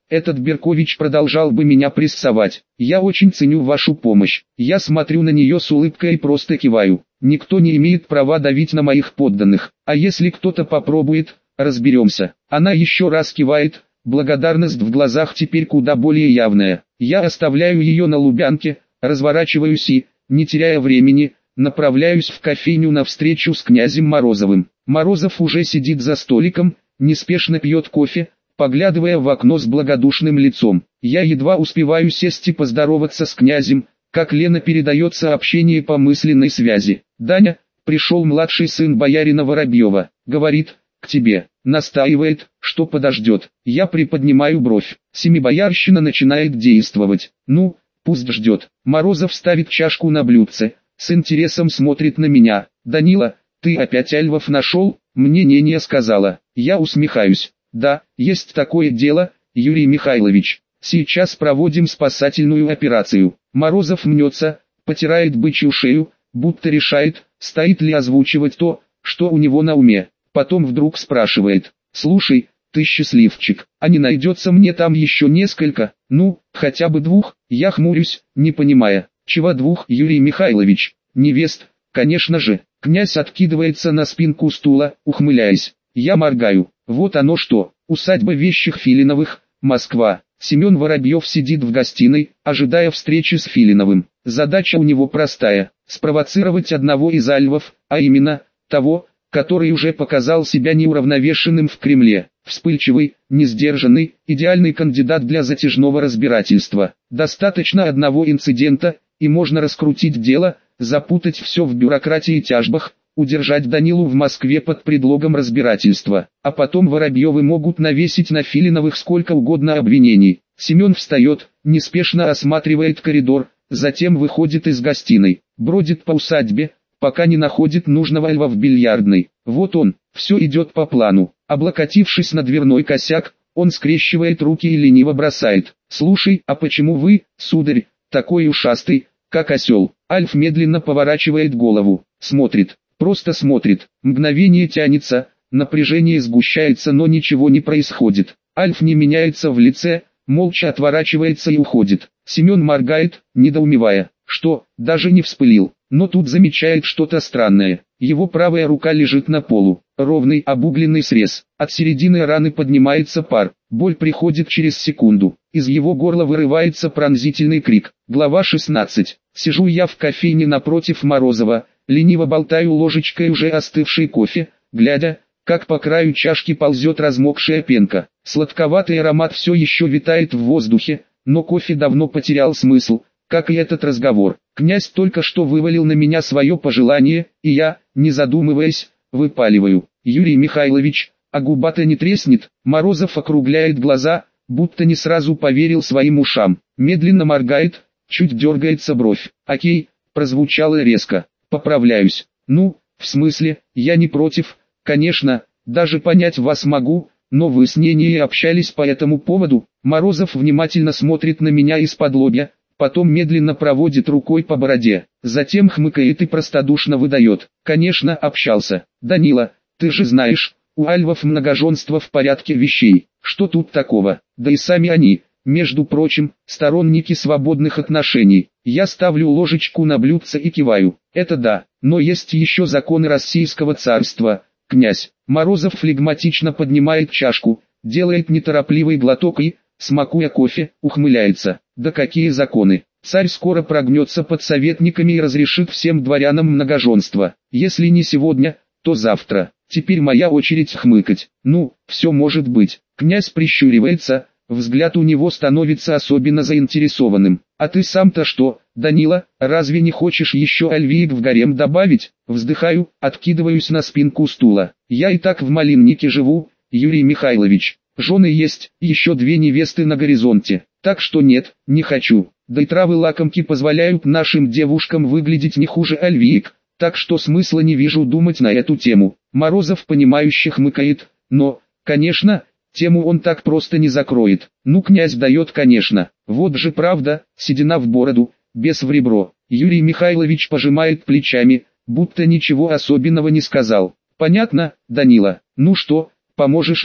этот Беркович продолжал бы меня прессовать. Я очень ценю вашу помощь. Я смотрю на нее с улыбкой и просто киваю. Никто не имеет права давить на моих подданных. А если кто-то попробует, разберемся. Она еще раз кивает. Благодарность в глазах теперь куда более явная. Я оставляю ее на Лубянке, разворачиваюсь и, не теряя времени, направляюсь в кофейню на встречу с князем Морозовым. Морозов уже сидит за столиком, неспешно пьет кофе, поглядывая в окно с благодушным лицом. Я едва успеваю сесть и поздороваться с князем, как Лена передает сообщение по мысленной связи. «Даня, пришел младший сын боярина Воробьева, говорит, к тебе, настаивает, что подождет». Я приподнимаю бровь. Семибоярщина начинает действовать. Ну, пусть ждет. Морозов ставит чашку на блюдце, с интересом смотрит на меня. «Данила, ты опять альвов нашел?» Мне Нения сказала. Я усмехаюсь. «Да, есть такое дело, Юрий Михайлович. Сейчас проводим спасательную операцию». Морозов мнется, потирает бычью шею, будто решает, стоит ли озвучивать то, что у него на уме. Потом вдруг спрашивает: «Слушай, ты счастливчик, а не найдется мне там еще несколько, ну, хотя бы двух?» Я хмурюсь, не понимая. «Чего двух, Юрий Михайлович? Невест, конечно же». Князь откидывается на спинку стула, ухмыляясь. Я моргаю. Вот оно что, усадьба Вещих Филиновых, Москва. Семен Воробьев сидит в гостиной, ожидая встречи с Филиновым. Задача у него простая – спровоцировать одного из альвов, а именно, того, который уже показал себя неуравновешенным в Кремле. Вспыльчивый, несдержанный, идеальный кандидат для затяжного разбирательства. Достаточно одного инцидента, и можно раскрутить дело, запутать все в бюрократии и тяжбах, удержать Данилу в Москве под предлогом разбирательства, а потом Воробьевы могут навесить на Филиновых сколько угодно обвинений. Семен встает, неспешно осматривает коридор, затем выходит из гостиной, бродит по усадьбе, пока не находит нужного альва в бильярдной. Вот он, все идет по плану. Облокотившись на дверной косяк, он скрещивает руки и лениво бросает: «Слушай, а почему вы, сударь, такой ушастый, как осел?» Альф медленно поворачивает голову, смотрит. Просто смотрит. Мгновение тянется, напряжение сгущается, но ничего не происходит. Альф не меняется в лице, молча отворачивается и уходит. Семен моргает, недоумевая, что, даже не вспылил. Но тут замечает что-то странное. Его правая рука лежит на полу. Ровный обугленный срез. От середины раны поднимается пар. Боль приходит через секунду. Из его горла вырывается пронзительный крик. Глава шестнадцать. Сижу я в кофейне напротив Морозова. Лениво болтаю ложечкой уже остывший кофе, глядя, как по краю чашки ползет размокшая пенка. Сладковатый аромат все еще витает в воздухе, но кофе давно потерял смысл, как и этот разговор. Князь только что вывалил на меня свое пожелание, и я, не задумываясь, выпаливаю: «Юрий Михайлович, а губа-то не треснет?» Морозов округляет глаза, будто не сразу поверил своим ушам. Медленно моргает, чуть дергается бровь. «Окей», прозвучало резко. Поправляюсь. «Ну, в смысле, я не против, конечно, даже понять вас могу, но вы с Неней общались по этому поводу». Морозов внимательно смотрит на меня из-под лобья, потом медленно проводит рукой по бороде, затем хмыкает и простодушно выдает: «Конечно, общался. Данила, ты же знаешь, у альвов многоженство в порядке вещей, что тут такого, да и сами они, между прочим, сторонники свободных отношений». Я ставлю ложечку на блюдце и киваю. «Это да, но есть еще законы Российского царства, князь». Морозов флегматично поднимает чашку, делает неторопливый глоток и, смакуя кофе, ухмыляется. «Да какие законы? Царь скоро прогнется под советниками и разрешит всем дворянам многоженство. Если не сегодня, то завтра. Теперь моя очередь хмыкать. Ну, все может быть». Князь прищуривается, взгляд у него становится особенно заинтересованным. «А ты сам-то что, Данила, разве не хочешь еще альвиек в гарем добавить?» Вздыхаю, откидываюсь на спинку стула. «Я и так в Малиннике живу, Юрий Михайлович. Жены есть, еще две невесты на горизонте. Так что нет, не хочу. Да и травы-лакомки позволяют нашим девушкам выглядеть не хуже альвиек, так что смысла не вижу думать на эту тему». Морозов понимающе хмыкает, но, конечно, тему он так просто не закроет. «Ну, князь дает, конечно. Вот же правда, седина в бороду, бес в ребро». Юрий Михайлович пожимает плечами, будто ничего особенного не сказал. «Понятно, Данила. Ну что, поможешь мне?»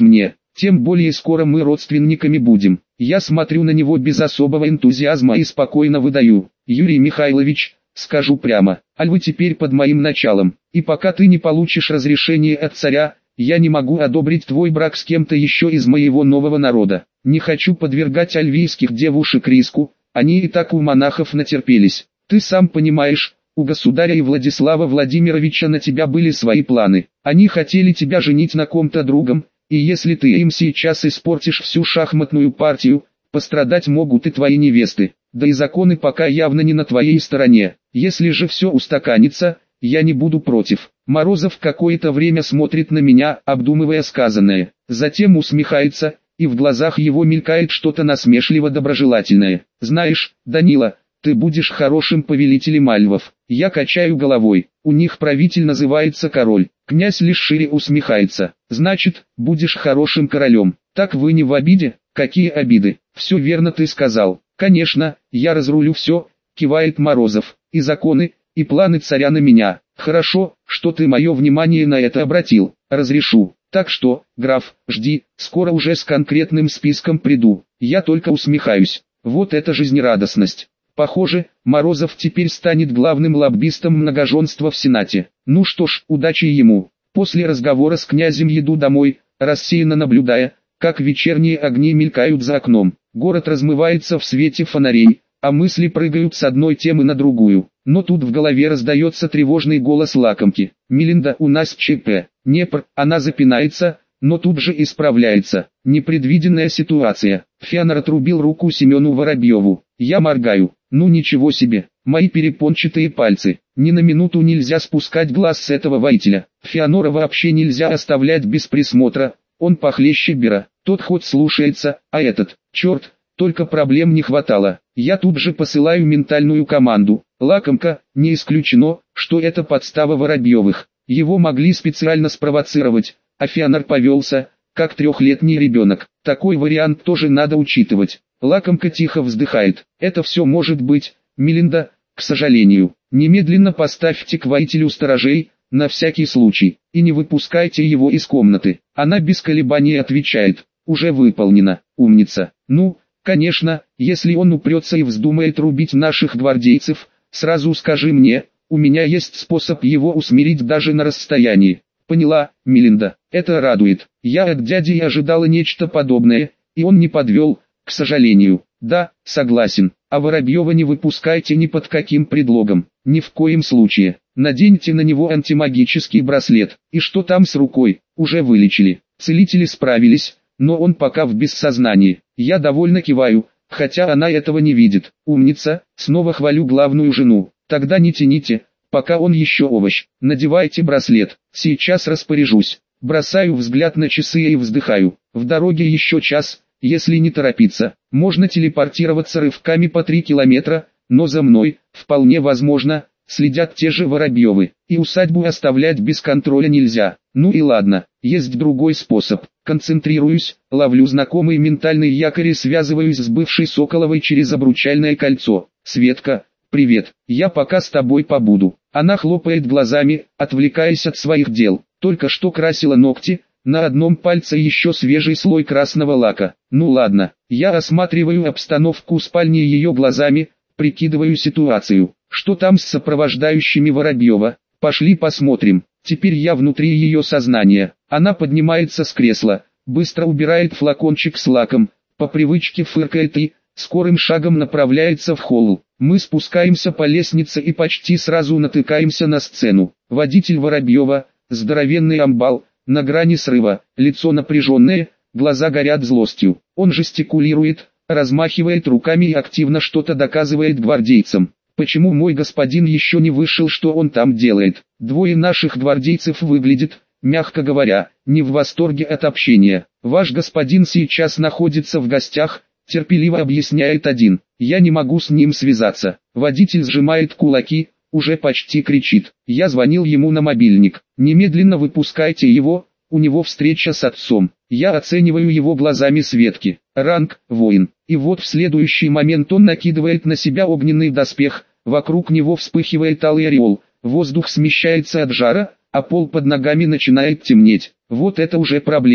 Тем более скоро мы родственниками будем. Я смотрю на него без особого энтузиазма и спокойно выдаю: Юрий Михайлович, скажу прямо, аль вы теперь под моим началом, и пока ты не получишь разрешение от царя, я не могу одобрить твой брак с кем-то еще из моего нового народа. Не хочу подвергать альвийских девушек риску, они и так у монахов натерпелись. Ты сам понимаешь, у государя и Владислава Владимировича на тебя были свои планы. Они хотели тебя женить на ком-то другом, и если ты им сейчас испортишь всю шахматную партию, пострадать могут и твои невесты. Да и законы пока явно не на твоей стороне. Если же все устаканится, я не буду против. Морозов какое-то время смотрит на меня, обдумывая сказанное. Затем усмехается, и в глазах его мелькает что-то насмешливо-доброжелательное. Знаешь, Данила, ты будешь хорошим повелителем альвов. Я качаю головой. У них правитель называется король. Князь лишь шире усмехается. Значит, будешь хорошим королем. Так вы не в обиде? Какие обиды? Все верно ты сказал. Конечно, я разрулю все, кивает Морозов. И законы, и планы царя на меня. Хорошо, что ты мое внимание на это обратил. Разрешу. Так что, граф, жди, скоро уже с конкретным списком приду. Я только усмехаюсь. Вот это жизнерадостность. Похоже, Морозов теперь станет главным лоббистом многоженства в Сенате. Ну что ж, удачи ему. После разговора с князем еду домой, рассеянно наблюдая, как вечерние огни мелькают за окном. Город размывается в свете фонарей, а мысли прыгают с одной темы на другую. Но тут в голове раздается тревожный голос лакомки. «Мелинда, у нас ЧП». «Непр», она запинается, но тут же исправляется. Непредвиденная ситуация. Феонор отрубил руку Семену Воробьеву. Я моргаю. Ну ничего себе. Мои перепончатые пальцы. Ни на минуту нельзя спускать глаз с этого воителя. Феонора вообще нельзя оставлять без присмотра. Он похлеще Бера. Тот хоть слушается, а этот, черт, только проблем не хватало. Я тут же посылаю ментальную команду. Лакомка, не исключено, что это подстава Воробьевых. Его могли специально спровоцировать, а Феонор повелся, как трехлетний ребенок. Такой вариант тоже надо учитывать. Лакомка тихо вздыхает. Это все может быть, Мелинда, к сожалению. Немедленно поставьте к воителю сторожей, на всякий случай, и не выпускайте его из комнаты. Она без колебаний отвечает. Уже выполнено, умница. Ну, конечно, если он упрется и вздумает рубить наших гвардейцев, сразу скажи мне, у меня есть способ его усмирить даже на расстоянии. Поняла, Мелинда, это радует. Я от дяди и ожидала нечто подобное, и он не подвел, к сожалению. Да, согласен, а Воробьева не выпускайте ни под каким предлогом, ни в коем случае. Наденьте на него антимагический браслет. И что там с рукой? Уже вылечили. Целители справились, но он пока в бессознании. Я довольно киваю, хотя она этого не видит. Умница, снова хвалю главную жену. Тогда не тяните, пока он еще овощ. Надевайте браслет, сейчас распоряжусь. Бросаю взгляд на часы и вздыхаю. В дороге еще час, если не торопиться. Можно телепортироваться рывками по три километра, но за мной, вполне возможно, следят те же Воробьевы. И усадьбу оставлять без контроля нельзя. Ну и ладно, есть другой способ. Концентрируюсь, ловлю знакомый ментальный якорь и связываюсь с бывшей Соколовой через обручальное кольцо. Светка, привет, я пока с тобой побуду. Она хлопает глазами, отвлекаясь от своих дел. Только что красила ногти, на одном пальце еще свежий слой красного лака. Ну ладно, я осматриваю обстановку спальни ее глазами, прикидываю ситуацию. Что там с сопровождающими Воробьева? Пошли посмотрим. Теперь я внутри ее сознания. Она поднимается с кресла, быстро убирает флакончик с лаком, по привычке фыркает и, скорым шагом направляется в холл. Мы спускаемся по лестнице и почти сразу натыкаемся на сцену. Водитель Воробьева, здоровенный амбал, на грани срыва, лицо напряженное, глаза горят злостью. Он жестикулирует, размахивает руками и активно что-то доказывает гвардейцам. Почему мой господин еще не вышел, что он там делает? Двое наших гвардейцев выглядят, мягко говоря, не в восторге от общения. Ваш господин сейчас находится в гостях, терпеливо объясняет один. Я не могу с ним связаться. Водитель сжимает кулаки, уже почти кричит. Я звонил ему на мобильник. Немедленно выпускайте его, у него встреча с отцом. Я оцениваю его глазами Светки. Ранг, воин. И вот в следующий момент он накидывает на себя огненный доспех, вокруг него вспыхивает алый ореол, воздух смещается от жара, а пол под ногами начинает темнеть. Вот это уже проблема.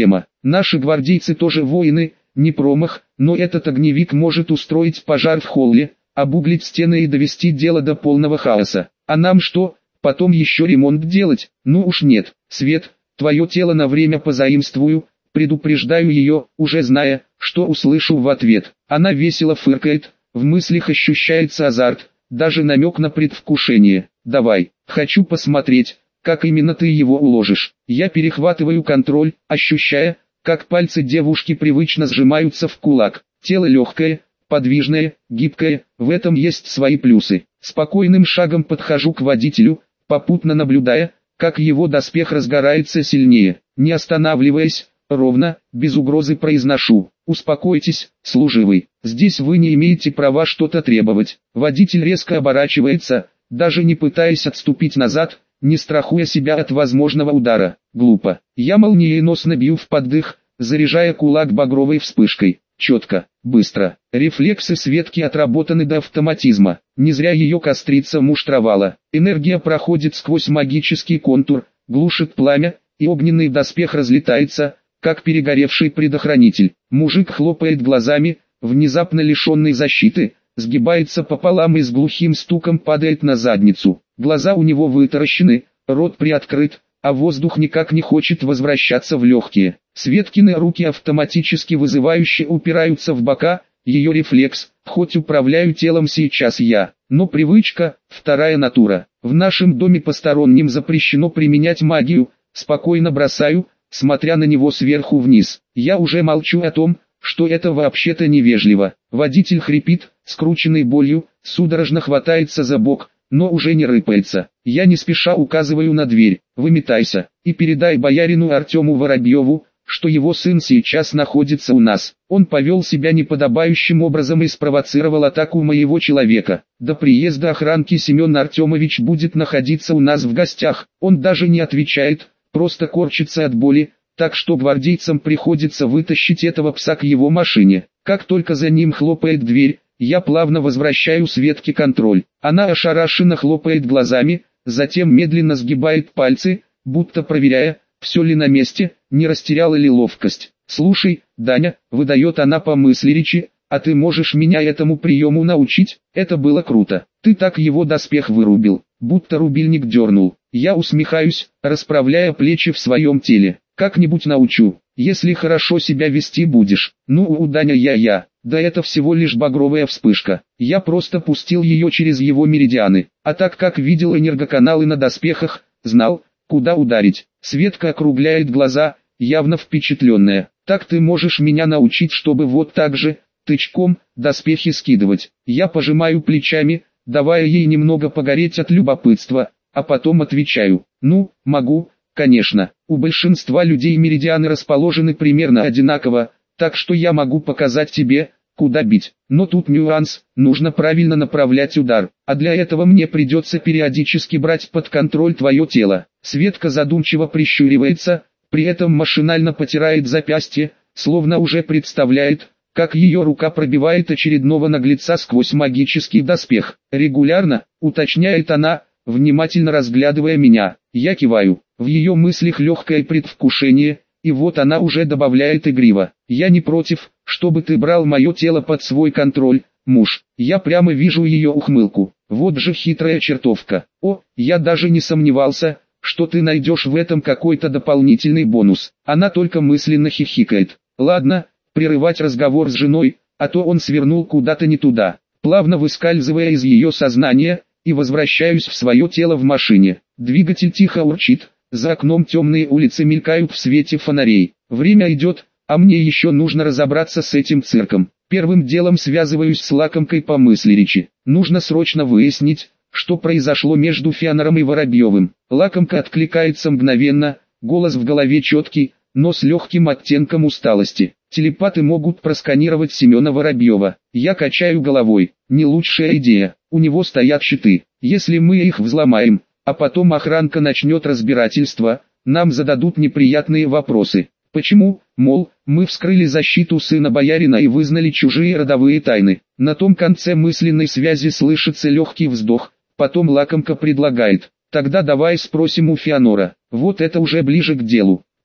Наши гвардейцы тоже воины, не промах, но этот огневик может устроить пожар в холле, обуглить стены и довести дело до полного хаоса. А нам что, потом еще ремонт делать? Ну уж нет. Свет, твое тело на время позаимствую, предупреждаю ее, уже зная, что услышу в ответ. Она весело фыркает, в мыслях ощущается азарт, даже намек на предвкушение. Давай, хочу посмотреть, как именно ты его уложишь. Я перехватываю контроль, ощущая, как пальцы девушки привычно сжимаются в кулак. Тело легкое, подвижное, гибкое, в этом есть свои плюсы. Спокойным шагом подхожу к водителю, попутно наблюдая, как его доспех разгорается сильнее. Не останавливаясь, ровно, без угрозы произношу: успокойтесь, служивый, здесь вы не имеете права что-то требовать. Водитель резко оборачивается, даже не пытаясь отступить назад, не страхуя себя от возможного удара. Глупо. Я молниеносно бью в поддых, заряжая кулак багровой вспышкой. Четко, быстро. Рефлексы Светки отработаны до автоматизма. Не зря ее кострица муштровала. Энергия проходит сквозь магический контур, глушит пламя, и огненный доспех разлетается, как перегоревший предохранитель. Мужик хлопает глазами, внезапно лишенный защиты, сгибается пополам и с глухим стуком падает на задницу. Глаза у него вытаращены, рот приоткрыт, а воздух никак не хочет возвращаться в легкие. Светкины руки автоматически вызывающе упираются в бока, ее рефлекс, хоть управляю телом сейчас я, но привычка, вторая натура. В нашем доме посторонним запрещено применять магию, спокойно бросаю, смотря на него сверху вниз. Я уже молчу о том, что это вообще-то невежливо. Водитель хрипит, скрученный болью, судорожно хватается за бок, но уже не рыпается. Я не спеша указываю на дверь: выметайся, и передай боярину Артему Воробьеву, что его сын сейчас находится у нас. Он повел себя неподобающим образом и спровоцировал атаку моего человека. До приезда охранки Семен Артемович будет находиться у нас в гостях. Он даже не отвечает, просто корчится от боли, так что гвардейцам приходится вытащить этого пса к его машине. Как только за ним хлопает дверь, я плавно возвращаю Светке контроль. Она ошарашенно хлопает глазами, затем медленно сгибает пальцы, будто проверяя, все ли на месте, не растеряла ли ловкость. «Слушай, Даня», — выдает она по мысли речи, — «а ты можешь меня этому приему научить?» Это было круто. Ты так его доспех вырубил, будто рубильник дернул. Я усмехаюсь, расправляя плечи в своем теле. «Как-нибудь научу, если хорошо себя вести будешь». Ну у Даня я-я. Да это всего лишь багровая вспышка. Я просто пустил ее через его меридианы. А так как видел энергоканалы на доспехах, знал, куда ударить. Светка округляет глаза, явно впечатленная. «Так ты можешь меня научить, чтобы вот так же, тычком, доспехи скидывать?» Я пожимаю плечами, давая ей немного погореть от любопытства, а потом отвечаю: «Ну, могу, конечно. У большинства людей меридианы расположены примерно одинаково, так что я могу показать тебе, куда бить. Но тут нюанс, нужно правильно направлять удар, а для этого мне придется периодически брать под контроль твое тело». Светка задумчиво прищуривается, при этом машинально потирает запястье, словно уже представляет, как ее рука пробивает очередного наглеца сквозь магический доспех. «Регулярно», — уточняет она, внимательно разглядывая меня. Я киваю, в ее мыслях легкое предвкушение, и вот она уже добавляет игриво: «Я не против, чтобы ты брал мое тело под свой контроль, муж». Я прямо вижу ее ухмылку. Вот же хитрая чертовка. О, я даже не сомневался, что ты найдешь в этом какой-то дополнительный бонус. Она только мысленно хихикает. Ладно, прерывать разговор с женой, а то он свернул куда-то не туда. Плавно выскальзывая из ее сознания, и возвращаюсь в свое тело в машине. Двигатель тихо урчит, за окном темные улицы мелькают в свете фонарей. Время идет, а мне еще нужно разобраться с этим цирком. Первым делом связываюсь с лакомкой по мысли речи. Нужно срочно выяснить, что произошло между Феонором и Воробьевым. Лакомка откликается мгновенно, голос в голове четкий, но с легким оттенком усталости. Телепаты могут просканировать Семена Воробьева. Я качаю головой. Не лучшая идея. У него стоят щиты. Если мы их взломаем, а потом охранка начнет разбирательство, нам зададут неприятные вопросы. Почему, мол, мы вскрыли защиту сына боярина и вызнали чужие родовые тайны? На том конце мысленной связи слышится легкий вздох, потом лакомка предлагает: «Тогда давай спросим у Феонора». Вот это уже ближе к делу.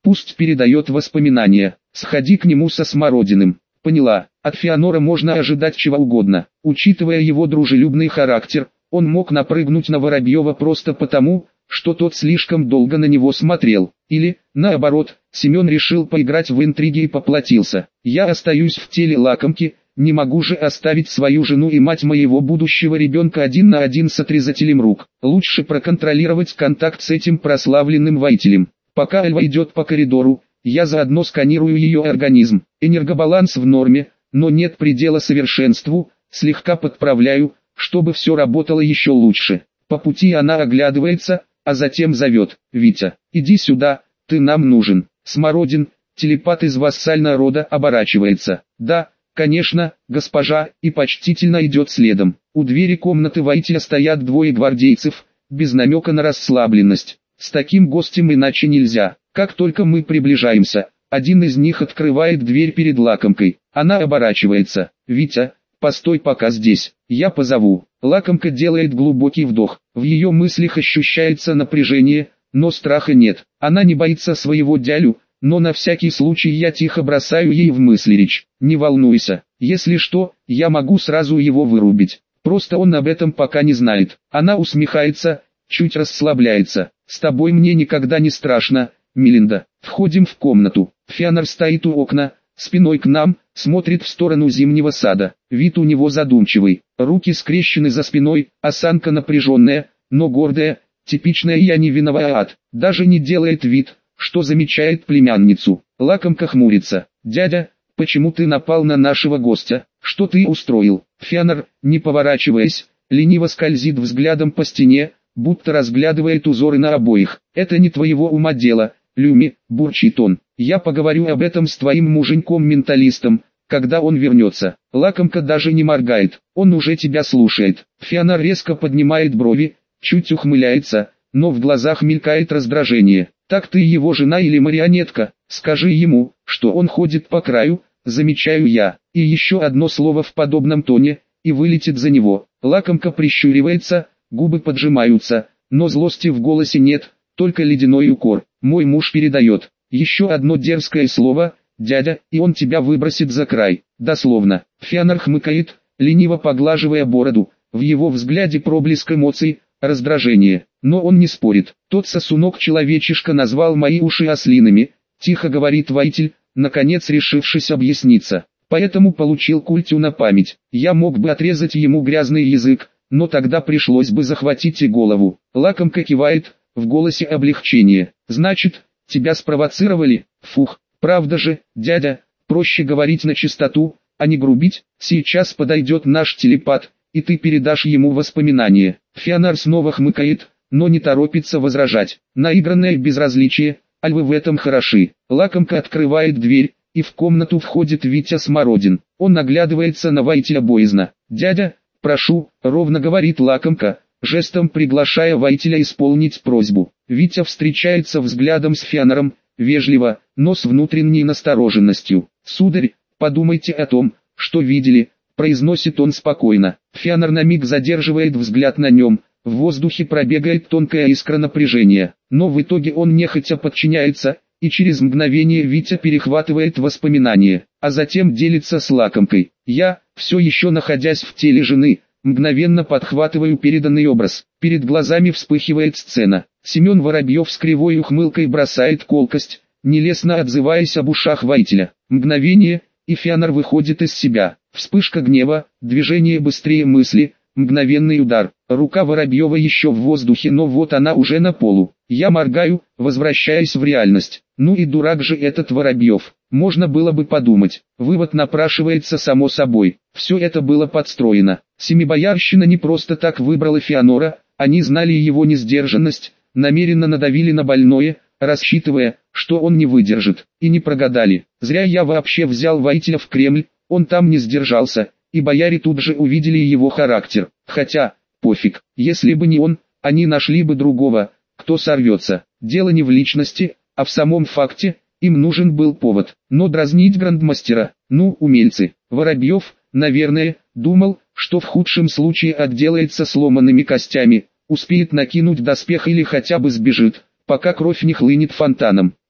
Пусть передает воспоминания. Сходи к нему со Смородиным. Поняла, от Феонора можно ожидать чего угодно. Учитывая его дружелюбный характер, он мог напрыгнуть на Воробьева просто потому, что тот слишком долго на него смотрел. Или, наоборот, Семен решил поиграть в интриги и поплатился. Я остаюсь в теле лакомки, не могу же оставить свою жену и мать моего будущего ребенка один на один с отрезателем рук. Лучше проконтролировать контакт с этим прославленным воителем. Пока Эльва идет по коридору, я заодно сканирую ее организм. Энергобаланс в норме, но нет предела совершенству, слегка подправляю, чтобы все работало еще лучше. По пути она оглядывается, а затем зовет: «Витя, иди сюда, ты нам нужен». Смородин, телепат из вассального рода, оборачивается. «Да, конечно, госпожа», и почтительно идет следом. У двери комнаты воителя стоят двое гвардейцев, без намека на расслабленность. С таким гостем иначе нельзя. Как только мы приближаемся, один из них открывает дверь перед лакомкой. Она оборачивается. «Витя, постой пока здесь, я позову». Лакомка делает глубокий вдох. В ее мыслях ощущается напряжение, но страха нет. Она не боится своего дядю, но на всякий случай я тихо бросаю ей в мысли речь: «Не волнуйся, если что, я могу сразу его вырубить. Просто он об этом пока не знает». Она усмехается, чуть расслабляется. «С тобой мне никогда не страшно, Мелинда». Входим в комнату. Феонор стоит у окна, спиной к нам, смотрит в сторону зимнего сада. Вид у него задумчивый, руки скрещены за спиной, осанка напряженная, но гордая, типичная «я не виноват». Даже не делает вид, что замечает племянницу. Лакомка хмурится. «Дядя, почему ты напал на нашего гостя? Что ты устроил?» Феонор, не поворачиваясь, лениво скользит взглядом по стене, будто разглядывает узоры на обоих. «Это не твоего ума дело, Люми», — бурчит он. «Я поговорю об этом с твоим муженьком-менталистом, когда он вернется». Лакомка даже не моргает. «Он уже тебя слушает». Феонор резко поднимает брови, чуть ухмыляется, но в глазах мелькает раздражение. «Так ты его жена или марионетка? Скажи ему, что он ходит по краю», замечаю я. И еще одно слово в подобном тоне, и вылетит за него. Лакомка прищуривается, губы поджимаются, но злости в голосе нет, только ледяной укор. «Мой муж передает. Еще одно дерзкое слово, дядя, и он тебя выбросит за край». Дословно. Феонор хмыкает, лениво поглаживая бороду. В его взгляде проблеск эмоций, раздражение. Но он не спорит. «Тот сосунок-человечишка назвал мои уши ослиными», тихо говорит воитель, наконец решившись объясниться. «Поэтому получил культю на память. Я мог бы отрезать ему грязный язык, но тогда пришлось бы захватить и голову». Лакомка кивает, в голосе облегчение. «Значит, тебя спровоцировали? Фух, правда же, дядя, проще говорить на чистоту, а не грубить. Сейчас подойдет наш телепат, и ты передашь ему воспоминания». Феонор снова хмыкает, но не торопится возражать. Наигранное безразличие, а вы в этом хороши. Лакомка открывает дверь, и в комнату входит Витя Смородин. Он оглядывается на воителя боязно. «Дядя, прошу», — ровно говорит Лакомка, жестом приглашая воителя исполнить просьбу. Витя встречается взглядом с Феонором, вежливо, но с внутренней настороженностью. «Сударь, подумайте о том, что видели», — произносит он спокойно. Феонор на миг задерживает взгляд на нем, в воздухе пробегает тонкая искра напряжения, но в итоге он нехотя подчиняется, и через мгновение Витя перехватывает воспоминания, а затем делится с Лакомкой. Я, все еще находясь в теле жены, мгновенно подхватываю переданный образ. Перед глазами вспыхивает сцена. Семен Воробьев с кривой ухмылкой бросает колкость, нелестно отзываясь об ушах воителя. Мгновение, и Феонор выходит из себя. Вспышка гнева, движение быстрее мысли, мгновенный удар. Рука Воробьева еще в воздухе, но вот она уже на полу. Я моргаю, возвращаясь в реальность. Ну и дурак же этот Воробьев. Можно было бы подумать. Вывод напрашивается само собой. Все это было подстроено. Семибоярщина не просто так выбрала Феонора, они знали его несдержанность, намеренно надавили на больное, рассчитывая, что он не выдержит, и не прогадали. Зря я вообще взял воителя в Кремль, он там не сдержался, и бояре тут же увидели его характер. Хотя, пофиг, если бы не он, они нашли бы другого, кто сорвется. Дело не в личности, а в самом факте, им нужен был повод. Но дразнить грандмастера, ну, умельцы. Воробьев, наверное, думал, что в худшем случае отделается сломанными костями, успеет накинуть доспех или хотя бы сбежит, пока кровь не хлынет фонтаном.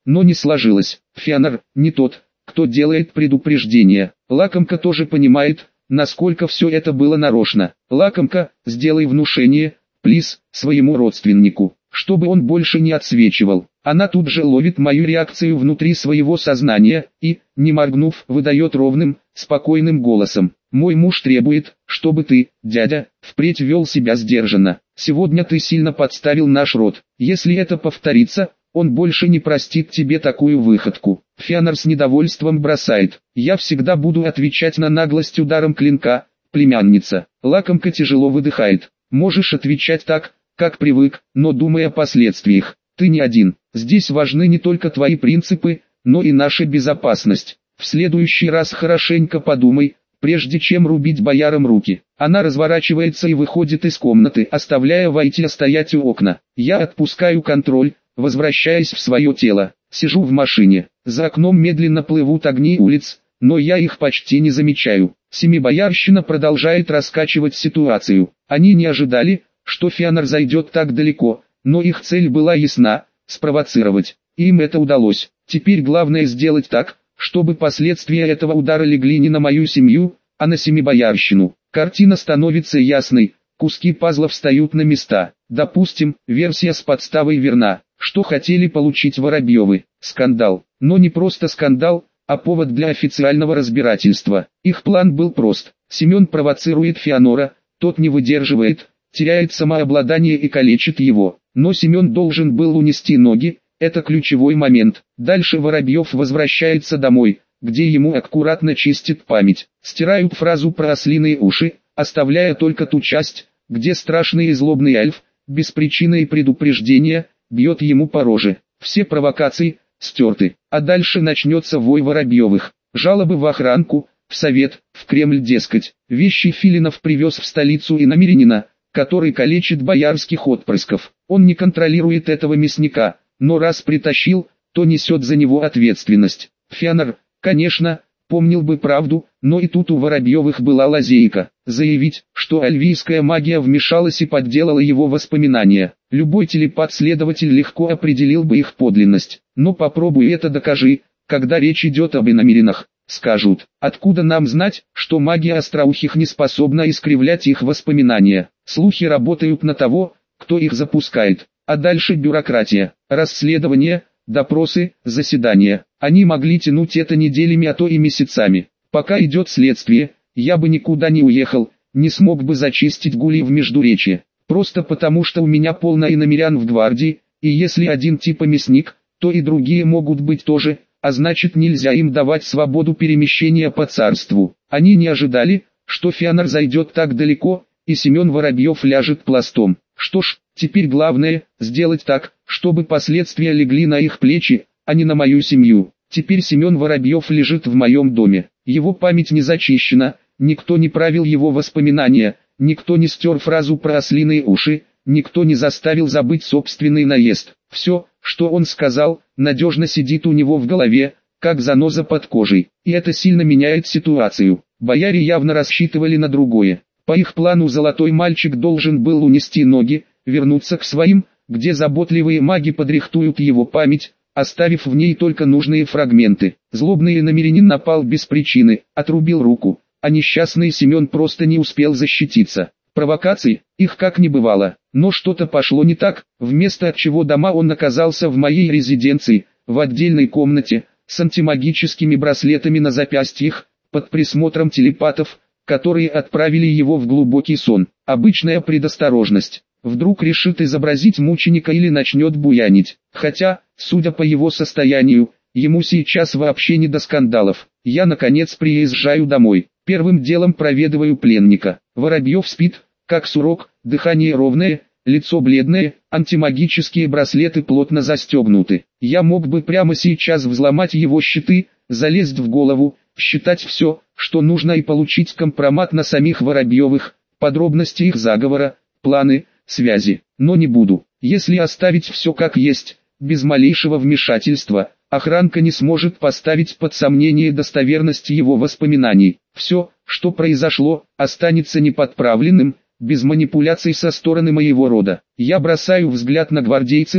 но не сложилось. Феонор не тот, кто делает предупреждение. Лакомка тоже понимает, насколько все это было нарочно. Лакомка, сделай внушение, плиз, своему родственнику, чтобы он больше не отсвечивал. Она тут же ловит мою реакцию внутри своего сознания и, не моргнув, выдает ровным, спокойным голосом: «Мой муж требует, чтобы ты, дядя, впредь вел себя сдержанно. Сегодня ты сильно подставил наш род. Если это повторится, он больше не простит тебе такую выходку». Феонор с недовольством бросает: «Я всегда буду отвечать на наглость ударом клинка, племянница». Лакомка тяжело выдыхает: «Можешь отвечать так, как привык, но думай о последствиях. Ты не один. Здесь важны не только твои принципы, но и наша безопасность. В следующий раз хорошенько подумай, прежде чем рубить боярам руки». Она разворачивается и выходит из комнаты, оставляя Войтиля стоять у окна. Я отпускаю контроль, возвращаясь в свое тело. Сижу в машине. За окном медленно плывут огни улиц, но я их почти не замечаю. Семибоярщина продолжает раскачивать ситуацию. Они не ожидали, что Феонор зайдет так далеко, но их цель была ясна – спровоцировать. Им это удалось. Теперь главное сделать так, чтобы последствия этого удара легли не на мою семью, а на Семибоярщину. Картина становится ясной, куски пазла встают на места. Допустим, версия с подставой верна. Что хотели получить Воробьевы? Скандал. Но не просто скандал, а повод для официального разбирательства. Их план был прост. Семен провоцирует Феонора, тот не выдерживает, теряет самообладание и калечит его. Но Семен должен был унести ноги, это ключевой момент. Дальше Воробьев возвращается домой, где ему аккуратно чистит память. Стирают фразу про ослиные уши, оставляя только ту часть, где страшный и злобный эльф, без причины и предупреждения, бьет ему по роже. Все провокации стерты, а дальше начнется вой Воробьевых. Жалобы в охранку, в совет, в Кремль, дескать. Вещи Филинов привез в столицу иномирянина, который калечит боярских отпрысков. Он не контролирует этого мясника, но раз притащил, то несет за него ответственность. Феонор, конечно, помнил бы правду, но и тут у Воробьевых была лазейка. Заявить, что альвийская магия вмешалась и подделала его воспоминания. Любой телепат-следователь легко определил бы их подлинность. Но попробуй это докажи, когда речь идет об иномирянах. Скажут, откуда нам знать, что магия остроухих не способна искривлять их воспоминания. Слухи работают на того, кто их запускает. А дальше бюрократия, расследования, допросы, заседания. Они могли тянуть это неделями, а то и месяцами. Пока идет следствие, я бы никуда не уехал, не смог бы зачистить гули в Междуречье. Просто потому, что у меня полно иномирян в гвардии, и если один типа мясник, то и другие могут быть тоже, а значит нельзя им давать свободу перемещения по царству. Они не ожидали, что Феонор зайдет так далеко, и Семен Воробьев ляжет пластом. Что ж, теперь главное, сделать так, чтобы последствия легли на их плечи, а не на мою семью. Теперь Семен Воробьев лежит в моем доме. Его память не зачищена, никто не правил его воспоминания, никто не стер фразу про ослиные уши, никто не заставил забыть собственный наезд. Все, что он сказал, надежно сидит у него в голове, как заноза под кожей. И это сильно меняет ситуацию. Бояре явно рассчитывали на другое. По их плану золотой мальчик должен был унести ноги, вернуться к своим, где заботливые маги подрихтуют его память, оставив в ней только нужные фрагменты. Злобный иномирянин напал без причины, отрубил руку, а несчастный Семен просто не успел защититься. Провокаций, их как не бывало, но что-то пошло не так, вместо от чего дома он оказался в моей резиденции, в отдельной комнате, с антимагическими браслетами на запястьях, под присмотром телепатов, которые отправили его в глубокий сон. Обычная предосторожность. Вдруг решит изобразить мученика или начнет буянить. Хотя, судя по его состоянию, ему сейчас вообще не до скандалов. Я наконец приезжаю домой. Первым делом проведываю пленника. Воробьев спит, как сурок, дыхание ровное, лицо бледное, антимагические браслеты плотно застегнуты. Я мог бы прямо сейчас взломать его щиты, залезть в голову, считать все, что нужно, и получить компромат на самих Воробьевых, подробности их заговора, планы, связи. Но не буду. Если оставить все как есть, без малейшего вмешательства, охранка не сможет поставить под сомнение достоверность его воспоминаний. Все, что произошло, останется неподправленным, без манипуляций со стороны моего рода. Я бросаю взгляд на гвардейцев,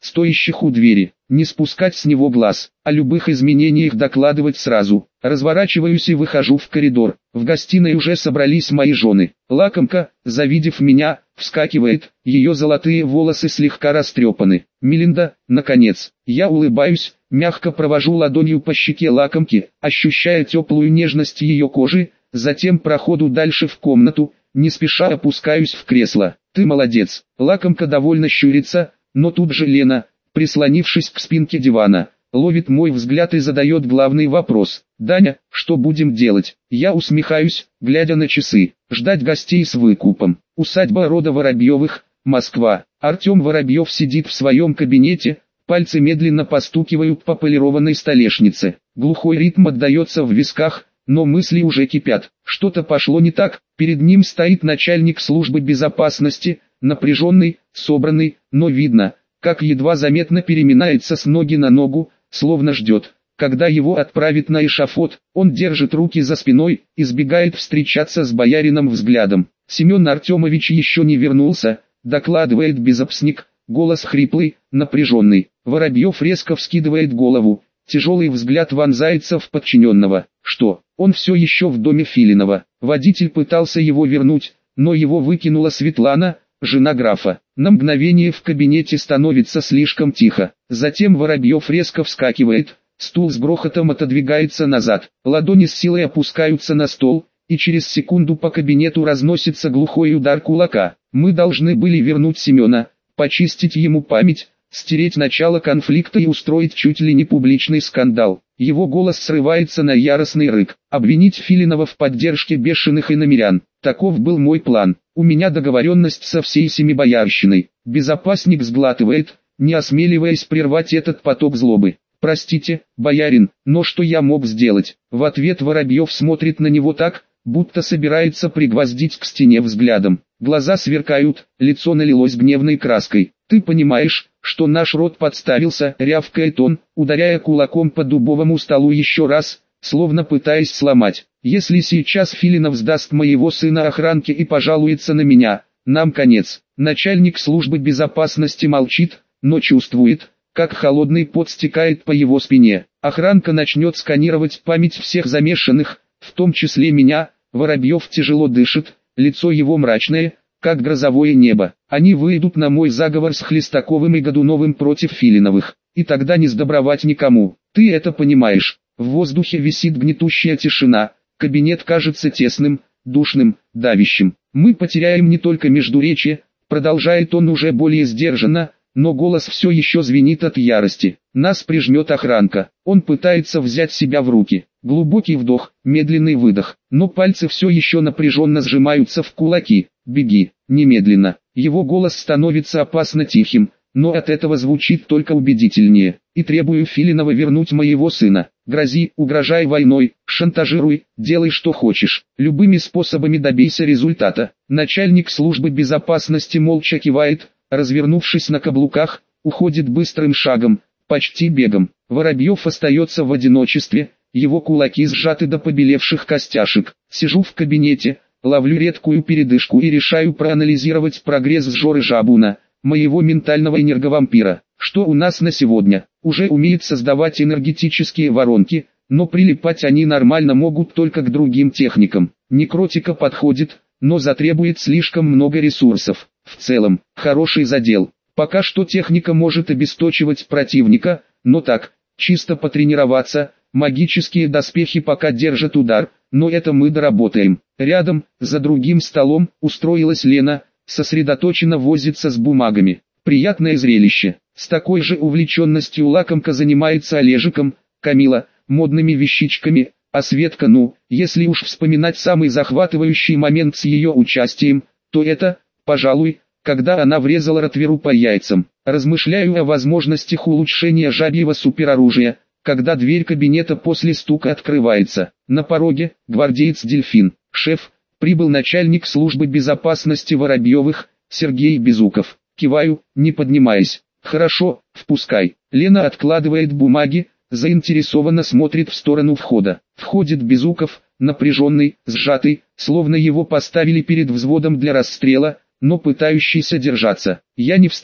стоящих у двери, не спускать с него глаз, о любых изменениях докладывать сразу. Разворачиваюсь и выхожу в коридор. В гостиной уже собрались мои жены. Лакомка, завидев меня, вскакивает, ее золотые волосы слегка растрепаны. Мелинда, наконец. Я улыбаюсь, мягко провожу ладонью по щеке лакомки, ощущая теплую нежность ее кожи, затем проходу дальше в комнату, не спеша опускаюсь в кресло. Ты молодец. Лакомка довольно щурится, но тут же Лена, прислонившись к спинке дивана, ловит мой взгляд и задает главный вопрос. «Даня, что будем делать?» Я усмехаюсь, глядя на часы. Ждать гостей с выкупом. Усадьба рода Воробьевых, Москва. Артем Воробьев сидит в своем кабинете, пальцы медленно постукивают по полированной столешнице. Глухой ритм отдается в висках, но мысли уже кипят. Что-то пошло не так. Перед ним стоит начальник службы безопасности, напряженный, собранный, но видно, как едва заметно переминается с ноги на ногу, словно ждет, когда его отправят на эшафот. Он держит руки за спиной, избегает встречаться с боярином взглядом. Семен Артемович еще не вернулся, докладывает безопасник, голос хриплый, напряженный. Воробьев резко вскидывает голову, тяжелый взгляд вонзается в подчиненного. Что, он все еще в доме Филинова? Водитель пытался его вернуть, но его выкинула Светлана, жена графа. На мгновение в кабинете становится слишком тихо. Затем Воробьев резко вскакивает, стул с грохотом отодвигается назад. Ладони с силой опускаются на стол, и через секунду по кабинету разносится глухой удар кулака. Мы должны были вернуть Семена, почистить ему память, стереть начало конфликта и устроить чуть ли не публичный скандал. Его голос срывается на яростный рык. Обвинить Филинова в поддержке бешеных иномирян. Таков был мой план. У меня договоренность со всей семибоярщиной. Безопасник сглатывает, не осмеливаясь прервать этот поток злобы. Простите, боярин, но что я мог сделать? В ответ Воробьев смотрит на него так, будто собирается пригвоздить к стене взглядом. Глаза сверкают, лицо налилось гневной краской. Ты понимаешь, что наш род подставился, рявкает он, ударяя кулаком по дубовому столу еще раз, словно пытаясь сломать. Если сейчас Филинов сдаст моего сына охранке и пожалуется на меня, нам конец. Начальник службы безопасности молчит, но чувствует, как холодный пот стекает по его спине. Охранка начнет сканировать память всех замешанных, в том числе меня. Воробьев тяжело дышит, лицо его мрачное, как грозовое небо. Они выйдут на мой заговор с Хлестаковым и Годуновым против Филиновых, и тогда не сдобровать никому. Ты это понимаешь. В воздухе висит гнетущая тишина, кабинет кажется тесным, душным, давящим. Мы потеряем не только междуречие, продолжает он уже более сдержанно, но голос все еще звенит от ярости. Нас прижмет охранка. Он пытается взять себя в руки. Глубокий вдох, медленный выдох, но пальцы все еще напряженно сжимаются в кулаки. Беги, немедленно. Его голос становится опасно тихим, но от этого звучит только убедительнее. И требую Филинова вернуть моего сына. Грози, угрожай войной, шантажируй, делай что хочешь. Любыми способами добейся результата. Начальник службы безопасности молча кивает, развернувшись на каблуках, уходит быстрым шагом, почти бегом. Воробьев остается в одиночестве, его кулаки сжаты до побелевших костяшек. Сижу в кабинете, ловлю редкую передышку и решаю проанализировать прогресс Жоры Жабуна, моего ментального энерговампира. Что у нас на сегодня? Уже умеет создавать энергетические воронки, но прилипать они нормально могут только к другим техникам. Некротика подходит, но затребует слишком много ресурсов. В целом, хороший задел. Пока что техника может обесточивать противника, но так, чисто потренироваться. Магические доспехи пока держат удар, но это мы доработаем. Рядом, за другим столом, устроилась Лена, сосредоточенно возится с бумагами. Приятное зрелище. С такой же увлеченностью лакомка занимается Олежиком, Камила, модными вещичками, а Светка, ну, если уж вспоминать самый захватывающий момент с ее участием, то это, пожалуй, когда она врезала Ротверу по яйцам. Размышляю о возможностях улучшения жабьего супероружия, когда дверь кабинета после стука открывается. На пороге гвардеец-дельфин. Шеф, прибыл начальник службы безопасности Воробьевых, Сергей Безуков. Киваю, не поднимаясь. Хорошо, впускай. Лена откладывает бумаги, заинтересованно смотрит в сторону входа. Входит Безуков, напряженный, сжатый, словно его поставили перед взводом для расстрела, но пытающийся держаться. Я не встаю.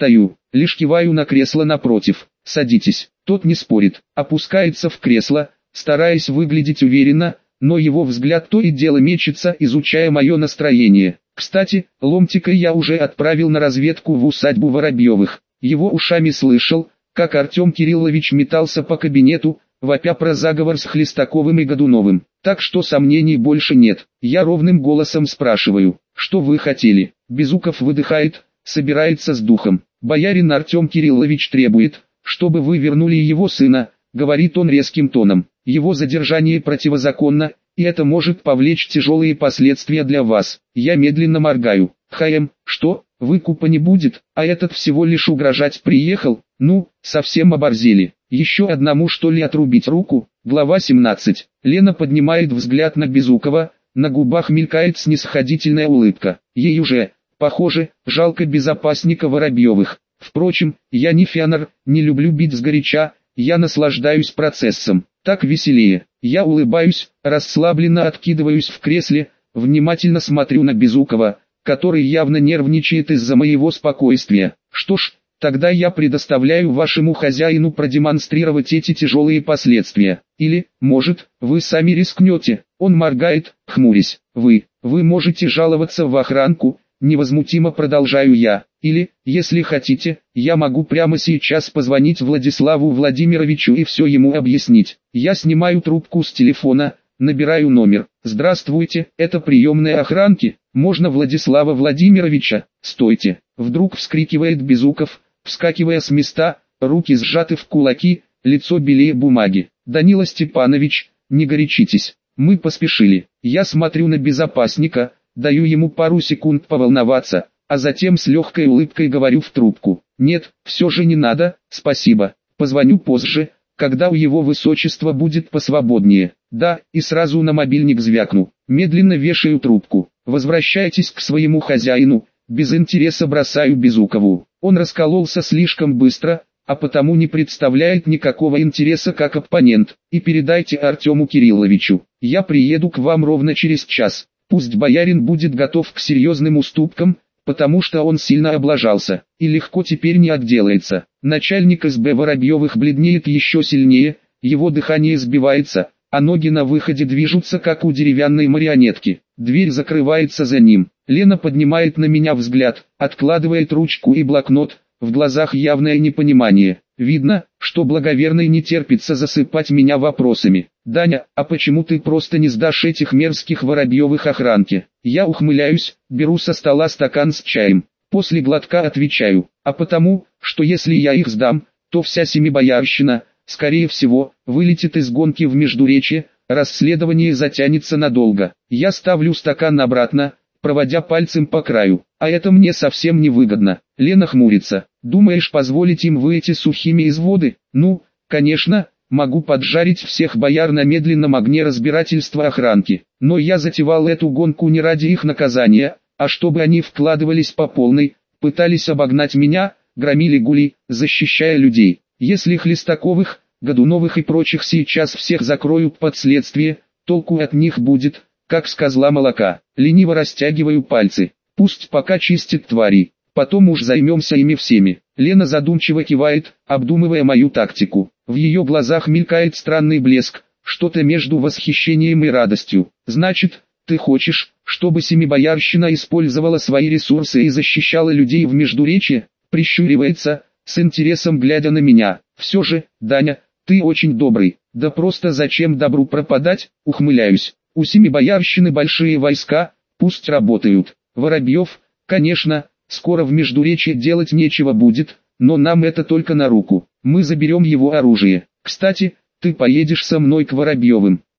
лишь киваю на кресло напротив. Садитесь. Тот не спорит, опускается в кресло, стараясь выглядеть уверенно, но его взгляд то и дело мечется, изучая мое настроение. Кстати, Ломтика я уже отправил на разведку в усадьбу Воробьевых. Его ушами слышал, как Артем Кириллович метался по кабинету, вопя про заговор с Хлестаковым и Годуновым. Так что сомнений больше нет. Я ровным голосом спрашиваю, что вы хотели? Безуков выдыхает, собирается с духом. Боярин Артем Кириллович требует, чтобы вы вернули его сына, говорит он резким тоном. Его задержание противозаконно, и это может повлечь тяжелые последствия для вас. Я медленно моргаю. Хаем, что, выкупа не будет, а этот всего лишь угрожать приехал? Ну, совсем оборзели. Еще одному что ли отрубить руку? Глава семнадцать. Лена поднимает взгляд на Безукова, на губах мелькает снисходительная улыбка. Ей уже, похоже, жалко безопасника Воробьевых. Впрочем, я не фианор, не люблю бить сгоряча, я наслаждаюсь процессом. Так веселее. Я улыбаюсь, расслабленно откидываюсь в кресле, внимательно смотрю на Безукова, который явно нервничает из-за моего спокойствия. Что ж, тогда я предоставляю вашему хозяину продемонстрировать эти тяжелые последствия. Или, может, вы сами рискнете. Он моргает, хмурясь. Вы, вы можете жаловаться в охранку, невозмутимо продолжаю я. Или, если хотите, я могу прямо сейчас позвонить Владиславу Владимировичу и все ему объяснить. Я снимаю трубку с телефона, набираю номер. Здравствуйте, это приемная охранки, можно Владислава Владимировича? Стойте, вдруг вскрикивает Безуков, вскакивая с места, руки сжаты в кулаки, лицо белее бумаги. Данила Степанович, не горячитесь, мы поспешили. Я смотрю на безопасника, даю ему пару секунд поволноваться, а затем с легкой улыбкой говорю в трубку. Нет, все же не надо, спасибо, позвоню позже, когда у его высочества будет посвободнее. Да, и сразу на мобильник звякну. Медленно вешаю трубку. Возвращайтесь к своему хозяину, без интереса бросаю Безукову. Он раскололся слишком быстро, а потому не представляет никакого интереса как оппонент. И передайте Артему Кирилловичу, я приеду к вам ровно через час. Пусть боярин будет готов к серьезным уступкам, потому что он сильно облажался, и легко теперь не отделается. Начальник эс бэ Воробьевых бледнеет еще сильнее, его дыхание сбивается, а ноги на выходе движутся как у деревянной марионетки. Дверь закрывается за ним. Лена поднимает на меня взгляд, откладывает ручку и блокнот, в глазах явное непонимание. Видно, что благоверной не терпится засыпать меня вопросами. «Даня, а почему ты просто не сдашь этих мерзких Воробьевых охранке?» Я ухмыляюсь, беру со стола стакан с чаем. После глотка отвечаю, а потому, что если я их сдам, то вся семибоярщина, скорее всего, вылетит из гонки в Междуречье, расследование затянется надолго. Я ставлю стакан обратно, проводя пальцем по краю, а это мне совсем не выгодно. Лена хмурится. Думаешь позволить им выйти сухими из воды? Ну, конечно, могу поджарить всех бояр на медленном огне разбирательства охранки. Но я затевал эту гонку не ради их наказания, а чтобы они вкладывались по полной, пытались обогнать меня, громили гули, защищая людей. Если Хлестаковых, Годуновых и прочих сейчас всех закроют под следствие, толку от них будет, как с козла молока. Лениво растягиваю пальцы. Пусть пока чистят твари, потом уж займемся ими всеми. Лена задумчиво кивает, обдумывая мою тактику. В ее глазах мелькает странный блеск, что-то между восхищением и радостью. Значит, ты хочешь, чтобы семибоярщина использовала свои ресурсы и защищала людей в Междуречье? Прищуривается, с интересом глядя на меня. Все же, Даня, ты очень добрый. Да просто зачем добру пропадать, ухмыляюсь. У семибоярщины большие войска, пусть работают. Воробьев, конечно, скоро в Междуречье делать нечего будет, но нам это только на руку. Мы заберем его оружие. Кстати, ты поедешь со мной к Воробьевым.